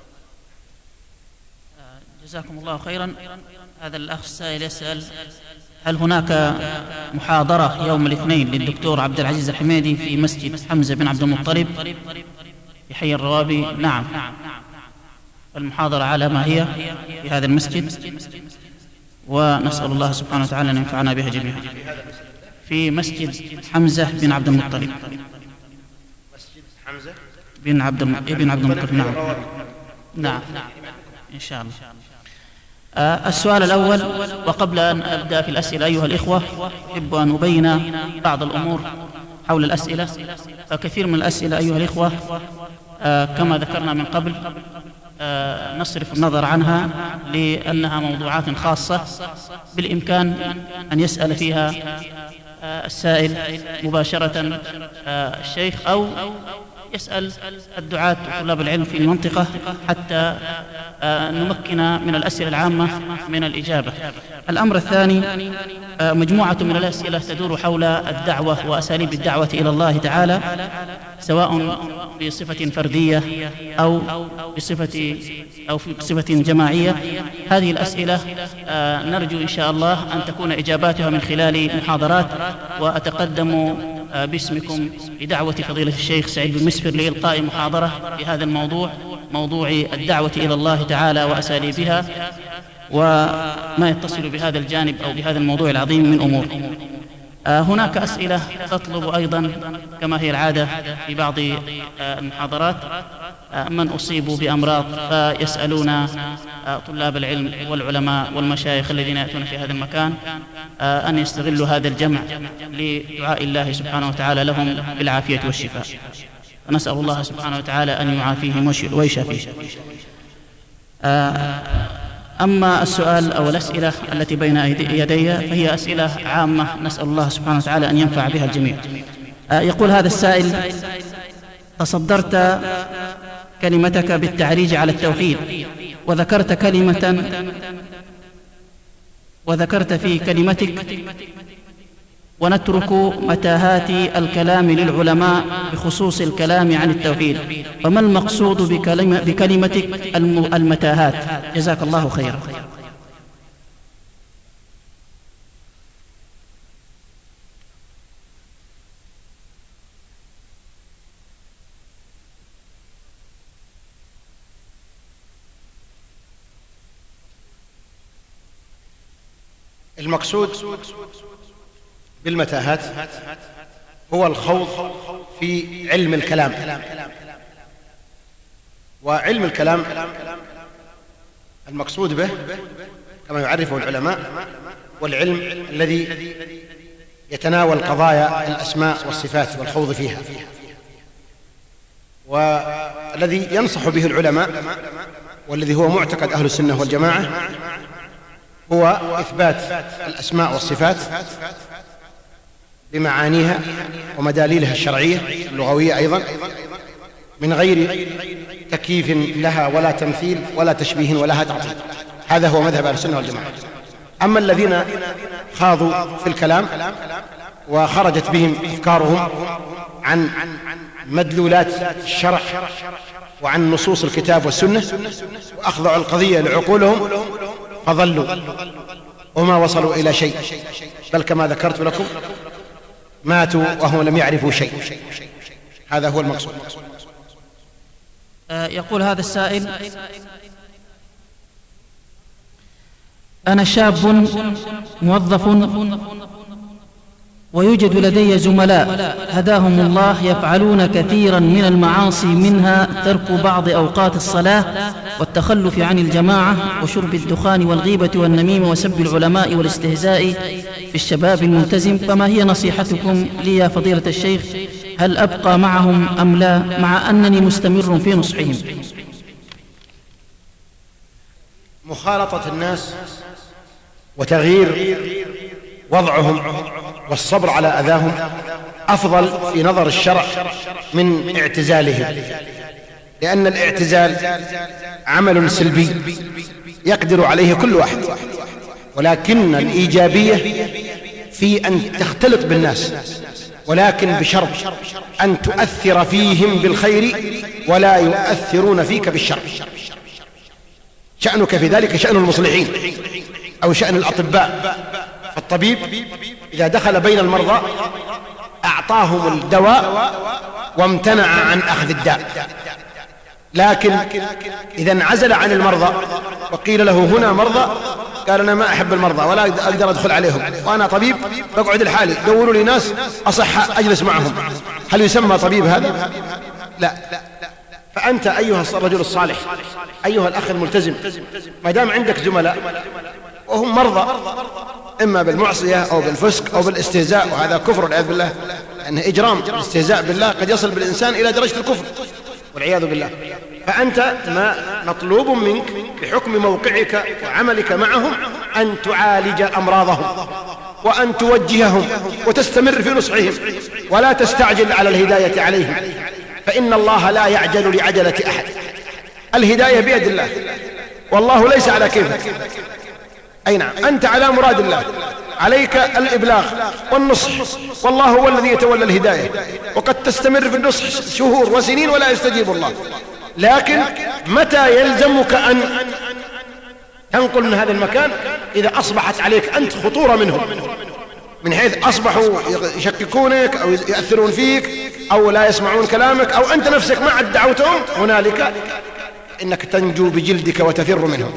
جزاكم الله خيرا. هذا الأخ السائل يسأل: هل هناك محاضرة يوم الاثنين للدكتور عبد العزيز الحميدي في مسجد حمزة بن عبد المطلب في حي الروابي؟ نعم، المحاضرة على ما هي في هذا المسجد، ونسأل الله سبحانه وتعالى أن ينفعنا بها جميعا. في مسجد حمزة بن عبد المطلب. مسجد حمزة بن عبد المطلب. نعم نعم إن شاء الله. السؤال الأول، وقبل أن أبدأ في الأسئلة أيها الإخوة أحب أن أبين بعض الأمور حول الأسئلة. فكثير من الأسئلة أيها الإخوة كما ذكرنا من قبل نصرف النظر عنها لأنها موضوعات خاصة بالإمكان أن يسأل فيها السائل مباشرة الشيخ، أو يسأل الدعاة وطلاب العلم في المنطقة حتى نمكن من الأسئلة العامة من الإجابة. الأمر الثاني، مجموعة من الأسئلة تدور حول الدعوة وأساليب الدعوة إلى الله تعالى، سواء بصفة فردية أو بصفة جماعية. هذه الأسئلة نرجو إن شاء الله أن تكون إجاباتها من خلال محاضرات، وأتقدم باسمكم بدعوة فضيلة الشيخ سعيد بن مسفر لإلقاء محاضرة في هذا الموضوع، موضوع الدعوة إلى الله تعالى وأساليبها وما يتصل بهذا الجانب أو بهذا الموضوع العظيم من أمور. هناك أسئلة تطلب أيضا كما هي العادة في بعض المحاضرات من أصيبوا بأمراض فيسألون طلاب العلم والعلماء والمشايخ الذين يأتون في هذا المكان أن يستغلوا هذا الجمع لدعاء الله سبحانه وتعالى لهم بالعافية والشفاء، فنسأل الله سبحانه وتعالى أن يعافيهم ويشافيهم. أما السؤال أو الأسئلة التي بين يدي فهي أسئلة عامة، نسأل الله سبحانه وتعالى أن ينفع بها الجميع. يقول هذا السائل: تصدرت كلمتك بالتعريج على التوحيد، وذكرت في كلمتك: ونترك متاهات الكلام للعلماء بخصوص الكلام عن التوحيد، فما المقصود بكلمتك المتاهات؟ جزاك الله خيرا. المقصود بالمتاهات هو الخوض في علم الكلام. وعلم الكلام المقصود به كما يعرفه العلماء والعلم الذي يتناول قضايا الأسماء والصفات والخوض فيها، والذي ينصح به العلماء والذي هو معتقد أهل السنة والجماعة هو إثبات الأسماء والصفات بمعانيها ومداليلها الشرعية اللغوية أيضا، من غير تكييف لها ولا تمثيل ولا تشبيه ولا تعطيل. هذا هو مذهب أهل السنة والجماعة. أما الذين خاضوا في الكلام وخرجت بهم أفكارهم عن مدلولات الشرع وعن نصوص الكتاب والسنة وأخضعوا القضية لعقولهم فضلوا وما وصلوا إلى شيء، بل كما ذكرت لكم ماتوا وهم لم يعرفوا شيء. هذا هو المقصود. يقول هذا السائل: أنا شاب موظف ويوجد لدي زملاء هداهم الله يفعلون كثيرا من المعاصي، منها ترك بعض أوقات الصلاة والتخلف عن الجماعة وشرب الدخان والغيبة والنميمة وسب العلماء والاستهزاء بالشباب الملتزم، فما هي نصيحتكم لي يا فضيلة الشيخ؟ هل أبقى معهم أم لا، مع أنني مستمر في نصحهم؟ مخالطة الناس وتغيير وضعهم والصبر على أذاهم أفضل في نظر الشرع من اعتزالهم، لأن الاعتزال عمل سلبي يقدر عليه كل واحد، ولكن الإيجابية في أن تختلط بالناس، ولكن بشرط أن تؤثر فيهم بالخير ولا يؤثرون فيك بالشر. شأنك في ذلك شأن المصلحين أو شأن الأطباء. فالطبيب إذا دخل بين المرضى أعطاهم الدواء وامتنع عن أخذ الداء، لكن إذا انعزل عن المرضى وقيل له هنا مرضى قال أنا ما أحب المرضى ولا أقدر أدخل عليهم، وأنا طبيب بقعد لحالي، دوروا لي ناس أصح أجلس معهم. هل يسمى طبيب هذا؟ لا. فأنت أيها الرجل الصالح، أيها الأخ الملتزم، ما دام عندك زملاء وهم مرضى إما بالمعصية أو بالفسق أو بالاستهزاء، وهذا كفر والعياذ بالله، لأنه إجرام. الاستهزاء بالله قد يصل بالإنسان إلى درجة الكفر والعياذ بالله. فأنت ما مطلوب منك بحكم موقعك وعملك معهم أن تعالج أمراضهم وأن توجههم وتستمر في نصحهم ولا تستعجل على الهداية عليهم، فإن الله لا يعجل لعجلة أحد. الهداية بيد الله والله ليس على كيفك. أي نعم، أنت على مراد الله، عليك الإبلاغ والنصح، والله هو الذي يتولى الهداية، وقد تستمر في النصح شهور وسنين ولا يستجيب الله. لكن متى يلزمك أن تنقل من هذا المكان؟ إذا أصبحت عليك أنت خطورة منهم، من حيث أصبحوا يشككونك أو يأثرون فيك أو لا يسمعون كلامك أو أنت نفسك ما عد دعوتهم، هنالك إنك تنجو بجلدك وتفر منهم.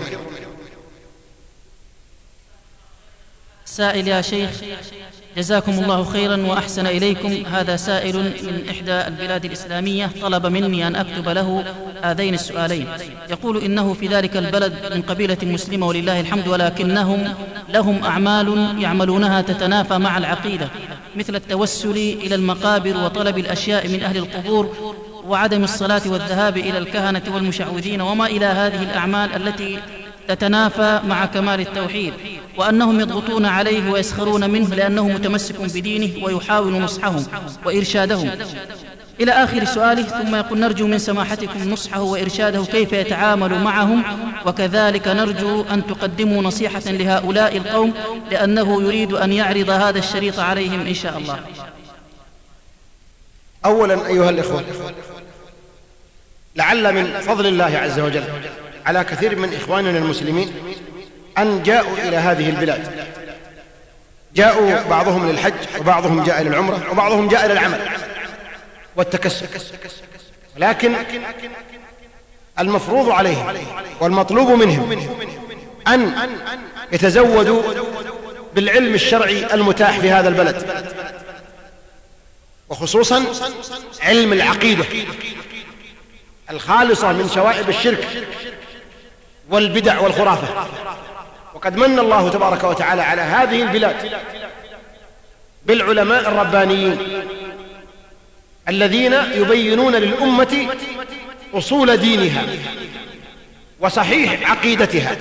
سائل: يا شيخ جزاكم الله خيرا وأحسن إليكم، هذا سائل من إحدى البلاد الإسلامية طلب مني أن أكتب له هذين السؤالين. يقول إنه في ذلك البلد من قبيلة مسلمة ولله الحمد، ولكنهم لهم أعمال يعملونها تتنافى مع العقيدة، مثل التوسل إلى المقابر وطلب الأشياء من أهل القبور وعدم الصلاة والذهاب إلى الكهنة والمشعوذين وما إلى هذه الأعمال التي تتنافى مع كمال التوحيد، وأنهم يضغطون عليه ويسخرون منه لأنه متمسك بدينه ويحاول نصحهم وإرشادهم إلى آخر سؤاله. ثم يقول: نرجو من سماحتكم نصحه وإرشاده كيف يتعامل معهم، وكذلك نرجو أن تقدموا نصيحة لهؤلاء القوم لأنه يريد أن يعرض هذا الشريط عليهم إن شاء الله. أولا أيها الإخوة، لعل من فضل الله عز وجل على كثير من إخواننا المسلمين أن جاءوا إلى هذه البلاد، جاءوا بعضهم للحج وبعضهم جاء إلى العمرة وبعضهم جاء إلى العمل والتكسب، ولكن المفروض عليهم والمطلوب منهم أن يتزودوا بالعلم الشرعي المتاح في هذا البلد، وخصوصا علم العقيدة الخالصة من شوائب الشرك والبدع والخرافة. وقد من الله تبارك وتعالى على هذه البلاد بالعلماء الربانيين الذين يبينون للأمة أصول دينها وصحيح عقيدتها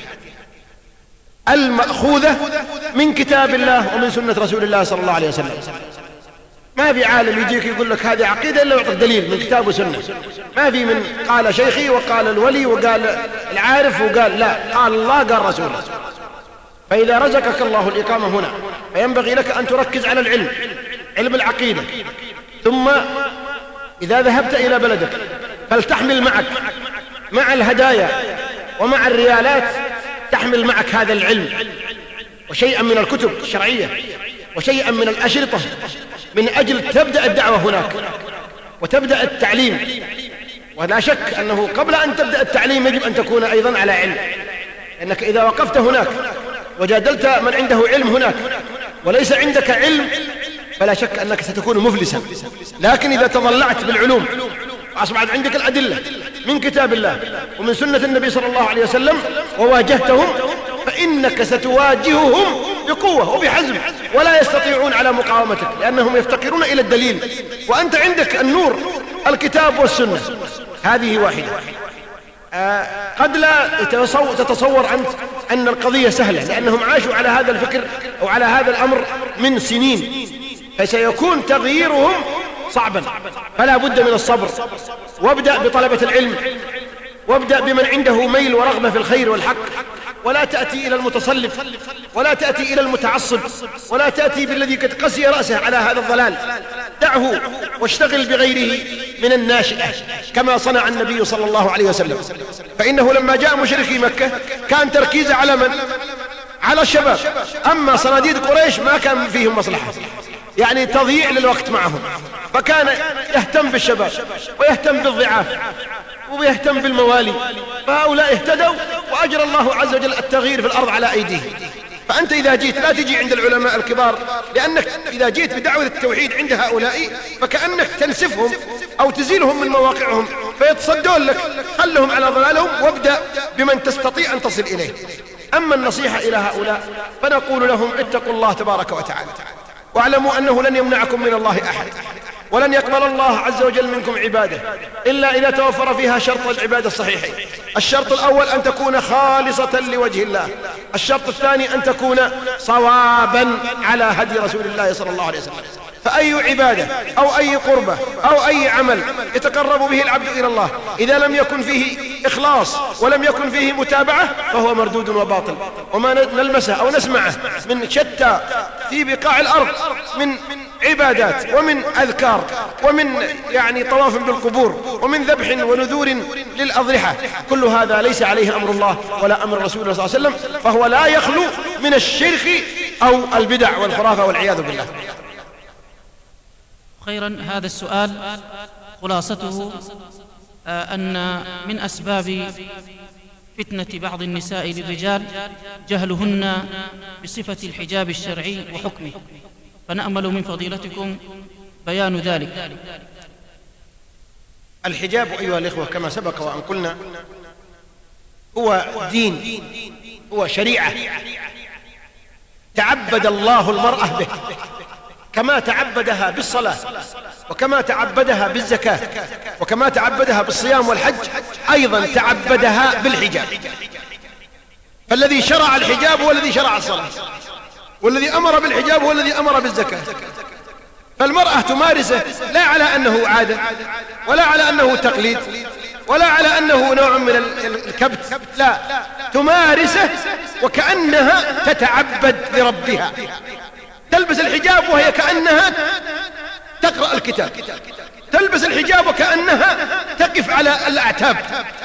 المأخوذة من كتاب الله ومن سنة رسول الله صلى الله عليه وسلم. ما في عالم يجيك يقول لك هذه عقيدة إلا يعطيك دليل من كتاب وسنة. ما في من قال شيخي وقال الولي وقال العارف وقال، لا، قال الله قال رسوله. فإذا رزقك الله الإقامة هنا فينبغي لك أن تركز على العلم، علم العقيدة، ثم إذا ذهبت إلى بلدك فلتحمل معك مع الهدايا ومع الريالات، تحمل معك هذا العلم وشيئا من الكتب الشرعية وشيئا من الأشرطة من أجل تبدأ الدعوة هناك وتبدأ التعليم. ولا شك أنه قبل أن تبدأ التعليم يجب أن تكون أيضا على علم، لأنك إذا وقفت هناك وجادلت من عنده علم هناك وليس عندك علم فلا شك أنك ستكون مفلسا. لكن إذا تضلعت بالعلوم وأصبحت عندك الأدلة من كتاب الله ومن سنة النبي صلى الله عليه وسلم وواجهتهم، فإنك ستواجههم بقوة وبحزم ولا يستطيعون على مقاومتك، لأنهم يفتقرون إلى الدليل وأنت عندك النور الكتاب والسنة. هذه واحدة. قد لا تتصور أنت أن القضية سهلة، لأنهم عاشوا على هذا الفكر أو على هذا الأمر من سنين، فسيكون تغييرهم صعبا. فلا بد من الصبر، وابدأ بطلبة العلم، وابدأ بمن عنده ميل ورغبة في الخير والحق، ولا تأتي إلى المتصلف، ولا تأتي إلى المتعصب، ولا تأتي بالذي قد قسي رأسه على هذا الضلال. دعه واشتغل بغيره من الناشئة كما صنع النبي صلى الله عليه وسلم. فإنه لما جاء مشركي مكة كان تركيزه على من؟ على الشباب. أما صناديد قريش ما كان فيهم مصلحة، يعني تضييع للوقت معهم، فكان يهتم بالشباب ويهتم بالضعاف ويهتم بالموالي. فهؤلاء اهتدوا وأجرى الله عز وجل التغيير في الأرض على أيديهم. فأنت إذا جيت لا تجي عند العلماء الكبار، لأنك إذا جيت بدعوة التوحيد عند هؤلاء فكأنك تنسفهم أو تزيلهم من مواقعهم فيتصدون لك. خلهم على ضلالهم وابدأ بمن تستطيع أن تصل إليه. أما النصيحة إلى هؤلاء فنقول لهم اتقوا الله تبارك وتعالى، واعلموا أنه لن يمنعكم من الله أحد، ولن يقبل الله عز وجل منكم عبادة إلا إذا توفر فيها شرط العبادة الصحيحين. الشرط الأول أن تكون خالصة لوجه الله، الشرط الثاني أن تكون صوابا على هدي رسول الله صلى الله عليه وسلم. فأي عبادة أو أي قربة أو أي عمل يتقرب به العبد إلى الله إذا لم يكن فيه إخلاص ولم يكن فيه متابعة فهو مردود وباطل. وما نلمسه أو نسمعه من شتى في بقاع الأرض من عبادات ومن أذكار ومن طواف بالقبور ومن ذبح ونذور للأضرحة، كل هذا ليس عليه أمر الله ولا أمر رسول الله صلى الله عليه وسلم، فهو لا يخلو من الشرك أو البدع والخرافة والعياذ بالله. خيرا. هذا السؤال خلاصته أن من أسباب فتنة بعض النساء للرجال جهلهن بصفة الحجاب الشرعي وحكمه، فنأمل من فضيلتكم بيان ذلك. الحجاب أيها الإخوة كما سبق وأن قلنا هو دين، هو شريعة تعبد الله المرأة به، كما تعبدها بالصلاة وكما تعبدها بالزكاة وكما تعبدها بالصيام والحج أيضا تعبدها بالحجاب. فالذي شرع الحجاب هو الذي شرع الصلاة، والذي أمر بالحجاب هو الذي أمر بالزكاة. فالمرأة تمارسه لا على أنه عادة ولا على أنه تقليد ولا على أنه نوع من الكبت، لا، تمارسه وكأنها تتعبد لربها. تلبس الحجاب وهي كأنها تقرأ الكتاب، تلبس الحجاب وكأنها تقف على الأعتاب،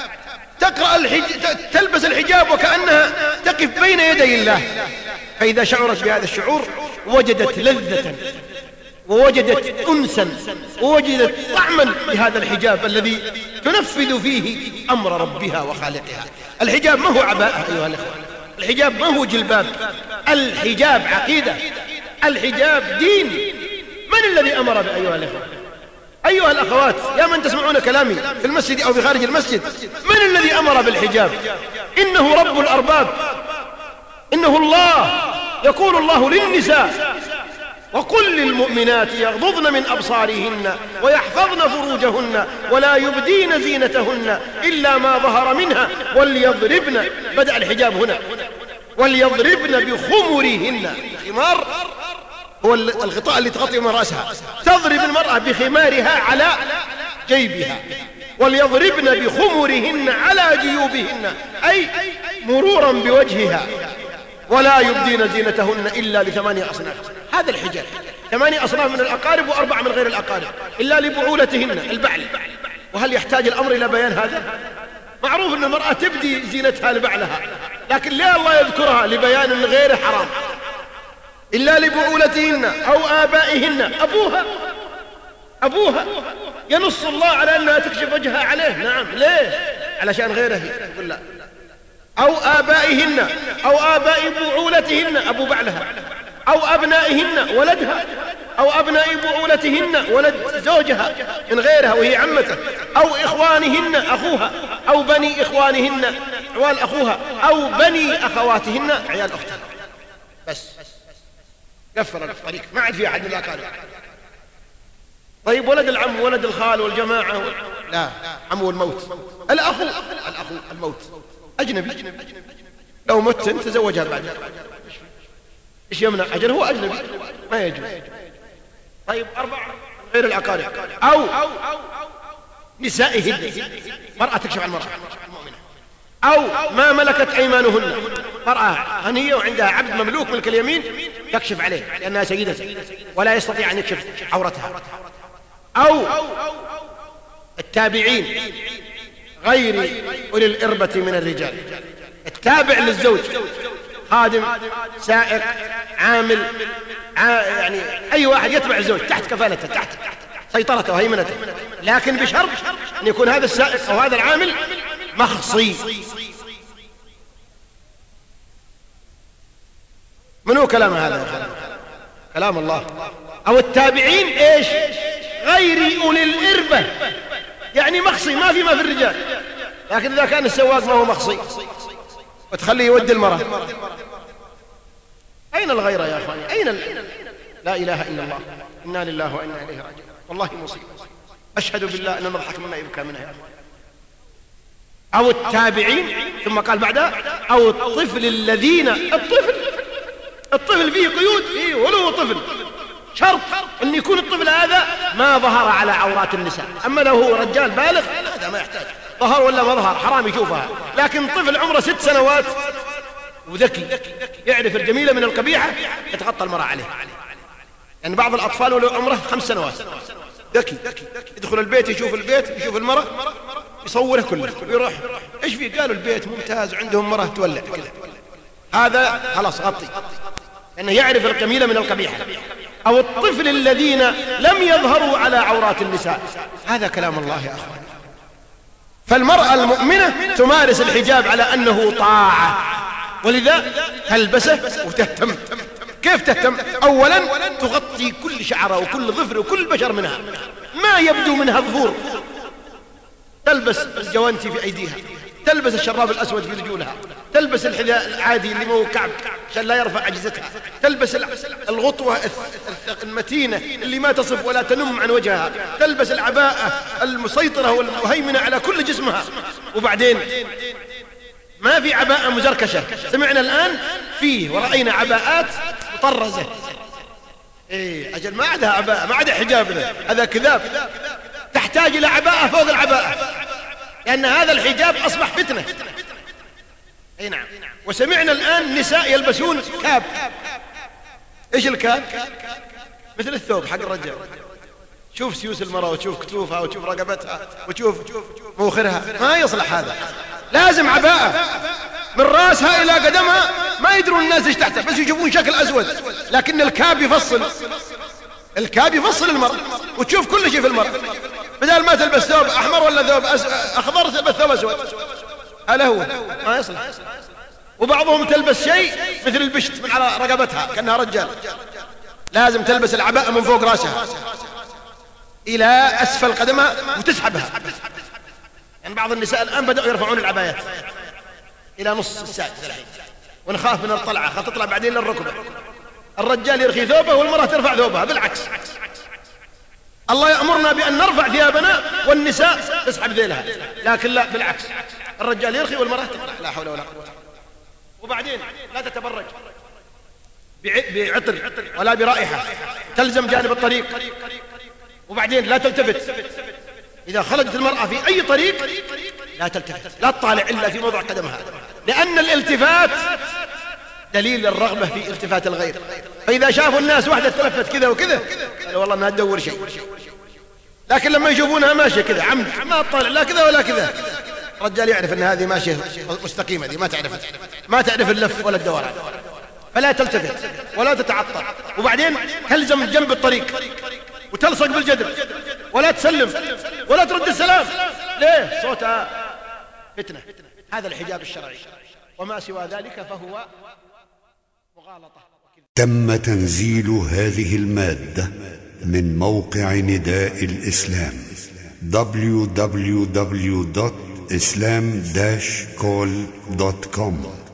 تلبس الحجاب وكأنها تقف بين يدي الله. فإذا شعرت بهذا الشعور وجدت لذة ووجدت أنسا ووجدت طعما بهذا الحجاب الذي تنفذ فيه أمر ربها وخالقها. الحجاب ما هو عباءة أيها الأخوة، الحجاب ما هو جلباب، الحجاب عقيدة، الحجاب دين. من الذي أمر بأيها الأخوة؟ أيها الأخوات، يا من تسمعون كلامي في المسجد أو في خارج المسجد، من الذي أمر بالحجاب؟ إنه رب الأرباب، إنه الله. يقول الله للنساء: وقل للمؤمنات يغضضن من أبصارهن ويحفظن فروجهن ولا يبدين زينتهن إلا ما ظهر منها وليضربن. بدأ الحجاب هنا، وليضربن بخمرهن. الخمار هو الغطاء اللي تغطي من رأسها. تضرب المرأة بخمارها على جيبها. وليضربن بخمرهن على جيوبهن، أي مرورا بوجهها. ولا يبدين زينتهن إلا ل8 أصناف. هذا الحجاب، 8 أصناف من الأقارب و4 من غير الأقارب، إلا لبعولتهن البعل. وهل يحتاج الأمر إلى بيان هذا؟ معروف أن المرأة تبدي زينتها لبعلها، لكن ليه الله يذكرها لبيان أن غيره حرام؟ إلا لبعولتهن أو آبائهن. أبوها ينص الله على أنها تكشف وجهها عليه. نعم، ليه؟ علشان غيره يقول لا. أو آبائهن أو آباء بعولتهن، أبو بعلها. أو أبنائهن، ولدها. أو أبناء بعولتهن، ولد زوجها من غيرها وهي عمته. أو إخوانهن، أخوها. أو بني إخوانهن، عوال أخوها. أو بني أخواتهن، عيال أختها. بس قفل الطريق، ما عاد في أحد من الأقارب. طيب ولد العم، ولد الخال والجماعة، لا، عمو الموت. الأخو الموت أجنبي، لو مت تزوجها بعد. إيش يمنع؟ أجل هو أجنبي ما يجوز. طيب 4 غير الأقارب. أو نسائهن، مرأة تكشف عن المرأة المؤمنة. أو ما ملكت أيمانهن، مرأة غنية وعندها عبد مملوك ملك اليمين تكشف عليه لأنها سيدة ولا يستطيع أن يكشف عورتها. أو التابعين غير أولي الإربة من الرجال، التابع للزوج، خادم، سائق، عامل، يعني أي واحد يتبع الزوج تحت كفالته، تحت سيطرته وهيمنته، لكن بشرط أن يكون هذا السائق أو هذا العامل مخصي. منو كلام هذا؟ كلام الله. أو التابعين إيش؟ غير أولي الإربة، يعني مخصي، ما في الرجال. لكن إذا كان السواق ما هو مخصي وتخليه يودي المرأة، أين الغيرة يا أخواني؟ أين لا إله إلا الله، إنا لله وإنا إليه راجعون. والله مصيبة، أشهد بالله أن نضحك مما يبكى منها يا أخواني. أو التابعين، ثم قال بعدها أو الطفل الذين، الطفل فيه قيود، فيه ولو طفل شرط أن يكون الطفل هذا ما ظهر على عورات النساء. أما لو هو رجال بالغ هذا ما يحتاج، ظهر ولا ما ظهر حرام يشوفها. لكن طفل عمره 6 سنوات وذكي يعرف الجميلة من القبيحة يتغطى المرأة عليه. يعني بعض الأطفال ولو عمره 5 سنوات ذكي يدخل البيت يشوف المرأة يصوره كله ويروح إيش فيه؟ قالوا البيت ممتاز وعندهم مرأة تولع كذا، هذا خلاص غطي لأنه يعرف الجميلة من القبيحة. أو الطفل الذين لم يظهروا على عورات النساء، هذا كلام الله يا أخوان. فالمرأة المؤمنة تمارس الحجاب على أنه طاعة، ولذا تلبسه وتهتم. كيف تهتم؟ أولا تغطي كل شعره وكل ظفر وكل بشر منها، ما يبدو منها الظهور. تلبس الجوانتي في أيديها، تلبس الشراب الأسود في رجولها، تلبس الحذاء العادي اللي مو كعب عشان لا يرفع عجزتها، تلبس الغطوة المتينة اللي ما تصف ولا تنم عن وجهها، تلبس العباءة المسيطرة والمهيمنة على كل جسمها. وبعدين ما في عباءة مزركشة، سمعنا الآن فيه ورأينا عباءات مطرزة. إيه أجل ما عندها عباءة، ما عندها حجاب، هذا كذاب. تحتاج إلى عباءة فوق العباءة، لأن هذا الحجاب أصبح فتنة. أي نعم. وسمعنا الآن نساء يلبسون كاب. إيش الكاب؟ مثل الثوب حق الرجال. شوف سيوس المرأة وتشوف كتوفها وتشوف رقبتها وتشوف موخرها، ما يصلح هذا. لازم عباءة من راسها إلى قدمها، ما يدرون الناس إيش تحتها، بس يشوفون شكل أسود. لكن الكاب يفصل المرأة وتشوف كل شيء في المرأة، بدل ما تلبس ثوب أحمر ولا ثوب أخضر تلبس ثوب أسود. هذا هو ما يصلح. وبعضهم تلبس شيء مثل البشت من على رقبتها كأنها رجال، لازم تلبس العباءة من فوق راسها إلى أسفل قدمها وتسحبها. يعني بعض النساء الآن بدأوا يرفعون العبايات إلى نص الساق الحين، ونخاف من الطلعة، خاف تطلع بعدين للركبة. الرجال يرخي ثوبه والمرأة ترفع ثوبها، بالعكس. الله يأمرنا بأن نرفع ثيابنا والنساء تسحب ذيلها، لكن لا، بالعكس، الرجال يرخي والمرأة تطلع. لا حول ولا قوة. وبعدين لا تتبرج بعطر ولا برائحة، تلزم جانب الطريق. وبعدين لا تلتفت، إذا خرجت المرأة في أي طريق لا تلتفت، لا تطالع إلا في موضع قدمها، لأن الالتفات دليل الرغبة في التفات الغير. فإذا شافوا الناس واحدة تلفت كذا وكذا قالوا والله أنها تدور شيء، لكن لما يشوفونها ماشية كذا عمد ما تطالع لا كذا ولا كذا، الرجال يعرف أن هذه ماشية مستقيمة، دي ما تعرف اللف ولا الدوران، فلا تلتفت ولا تتعطل. وبعدين تلزم جنب الطريق وتلصق بالجدر ولا تسلم ولا ترد السلام. ليه؟ صوتها فتنة. هذا الحجاب الشرعي، وما سوى ذلك فهو مغالطة. تم تنزيل هذه المادة من موقع نداء الإسلام www.islam-call.com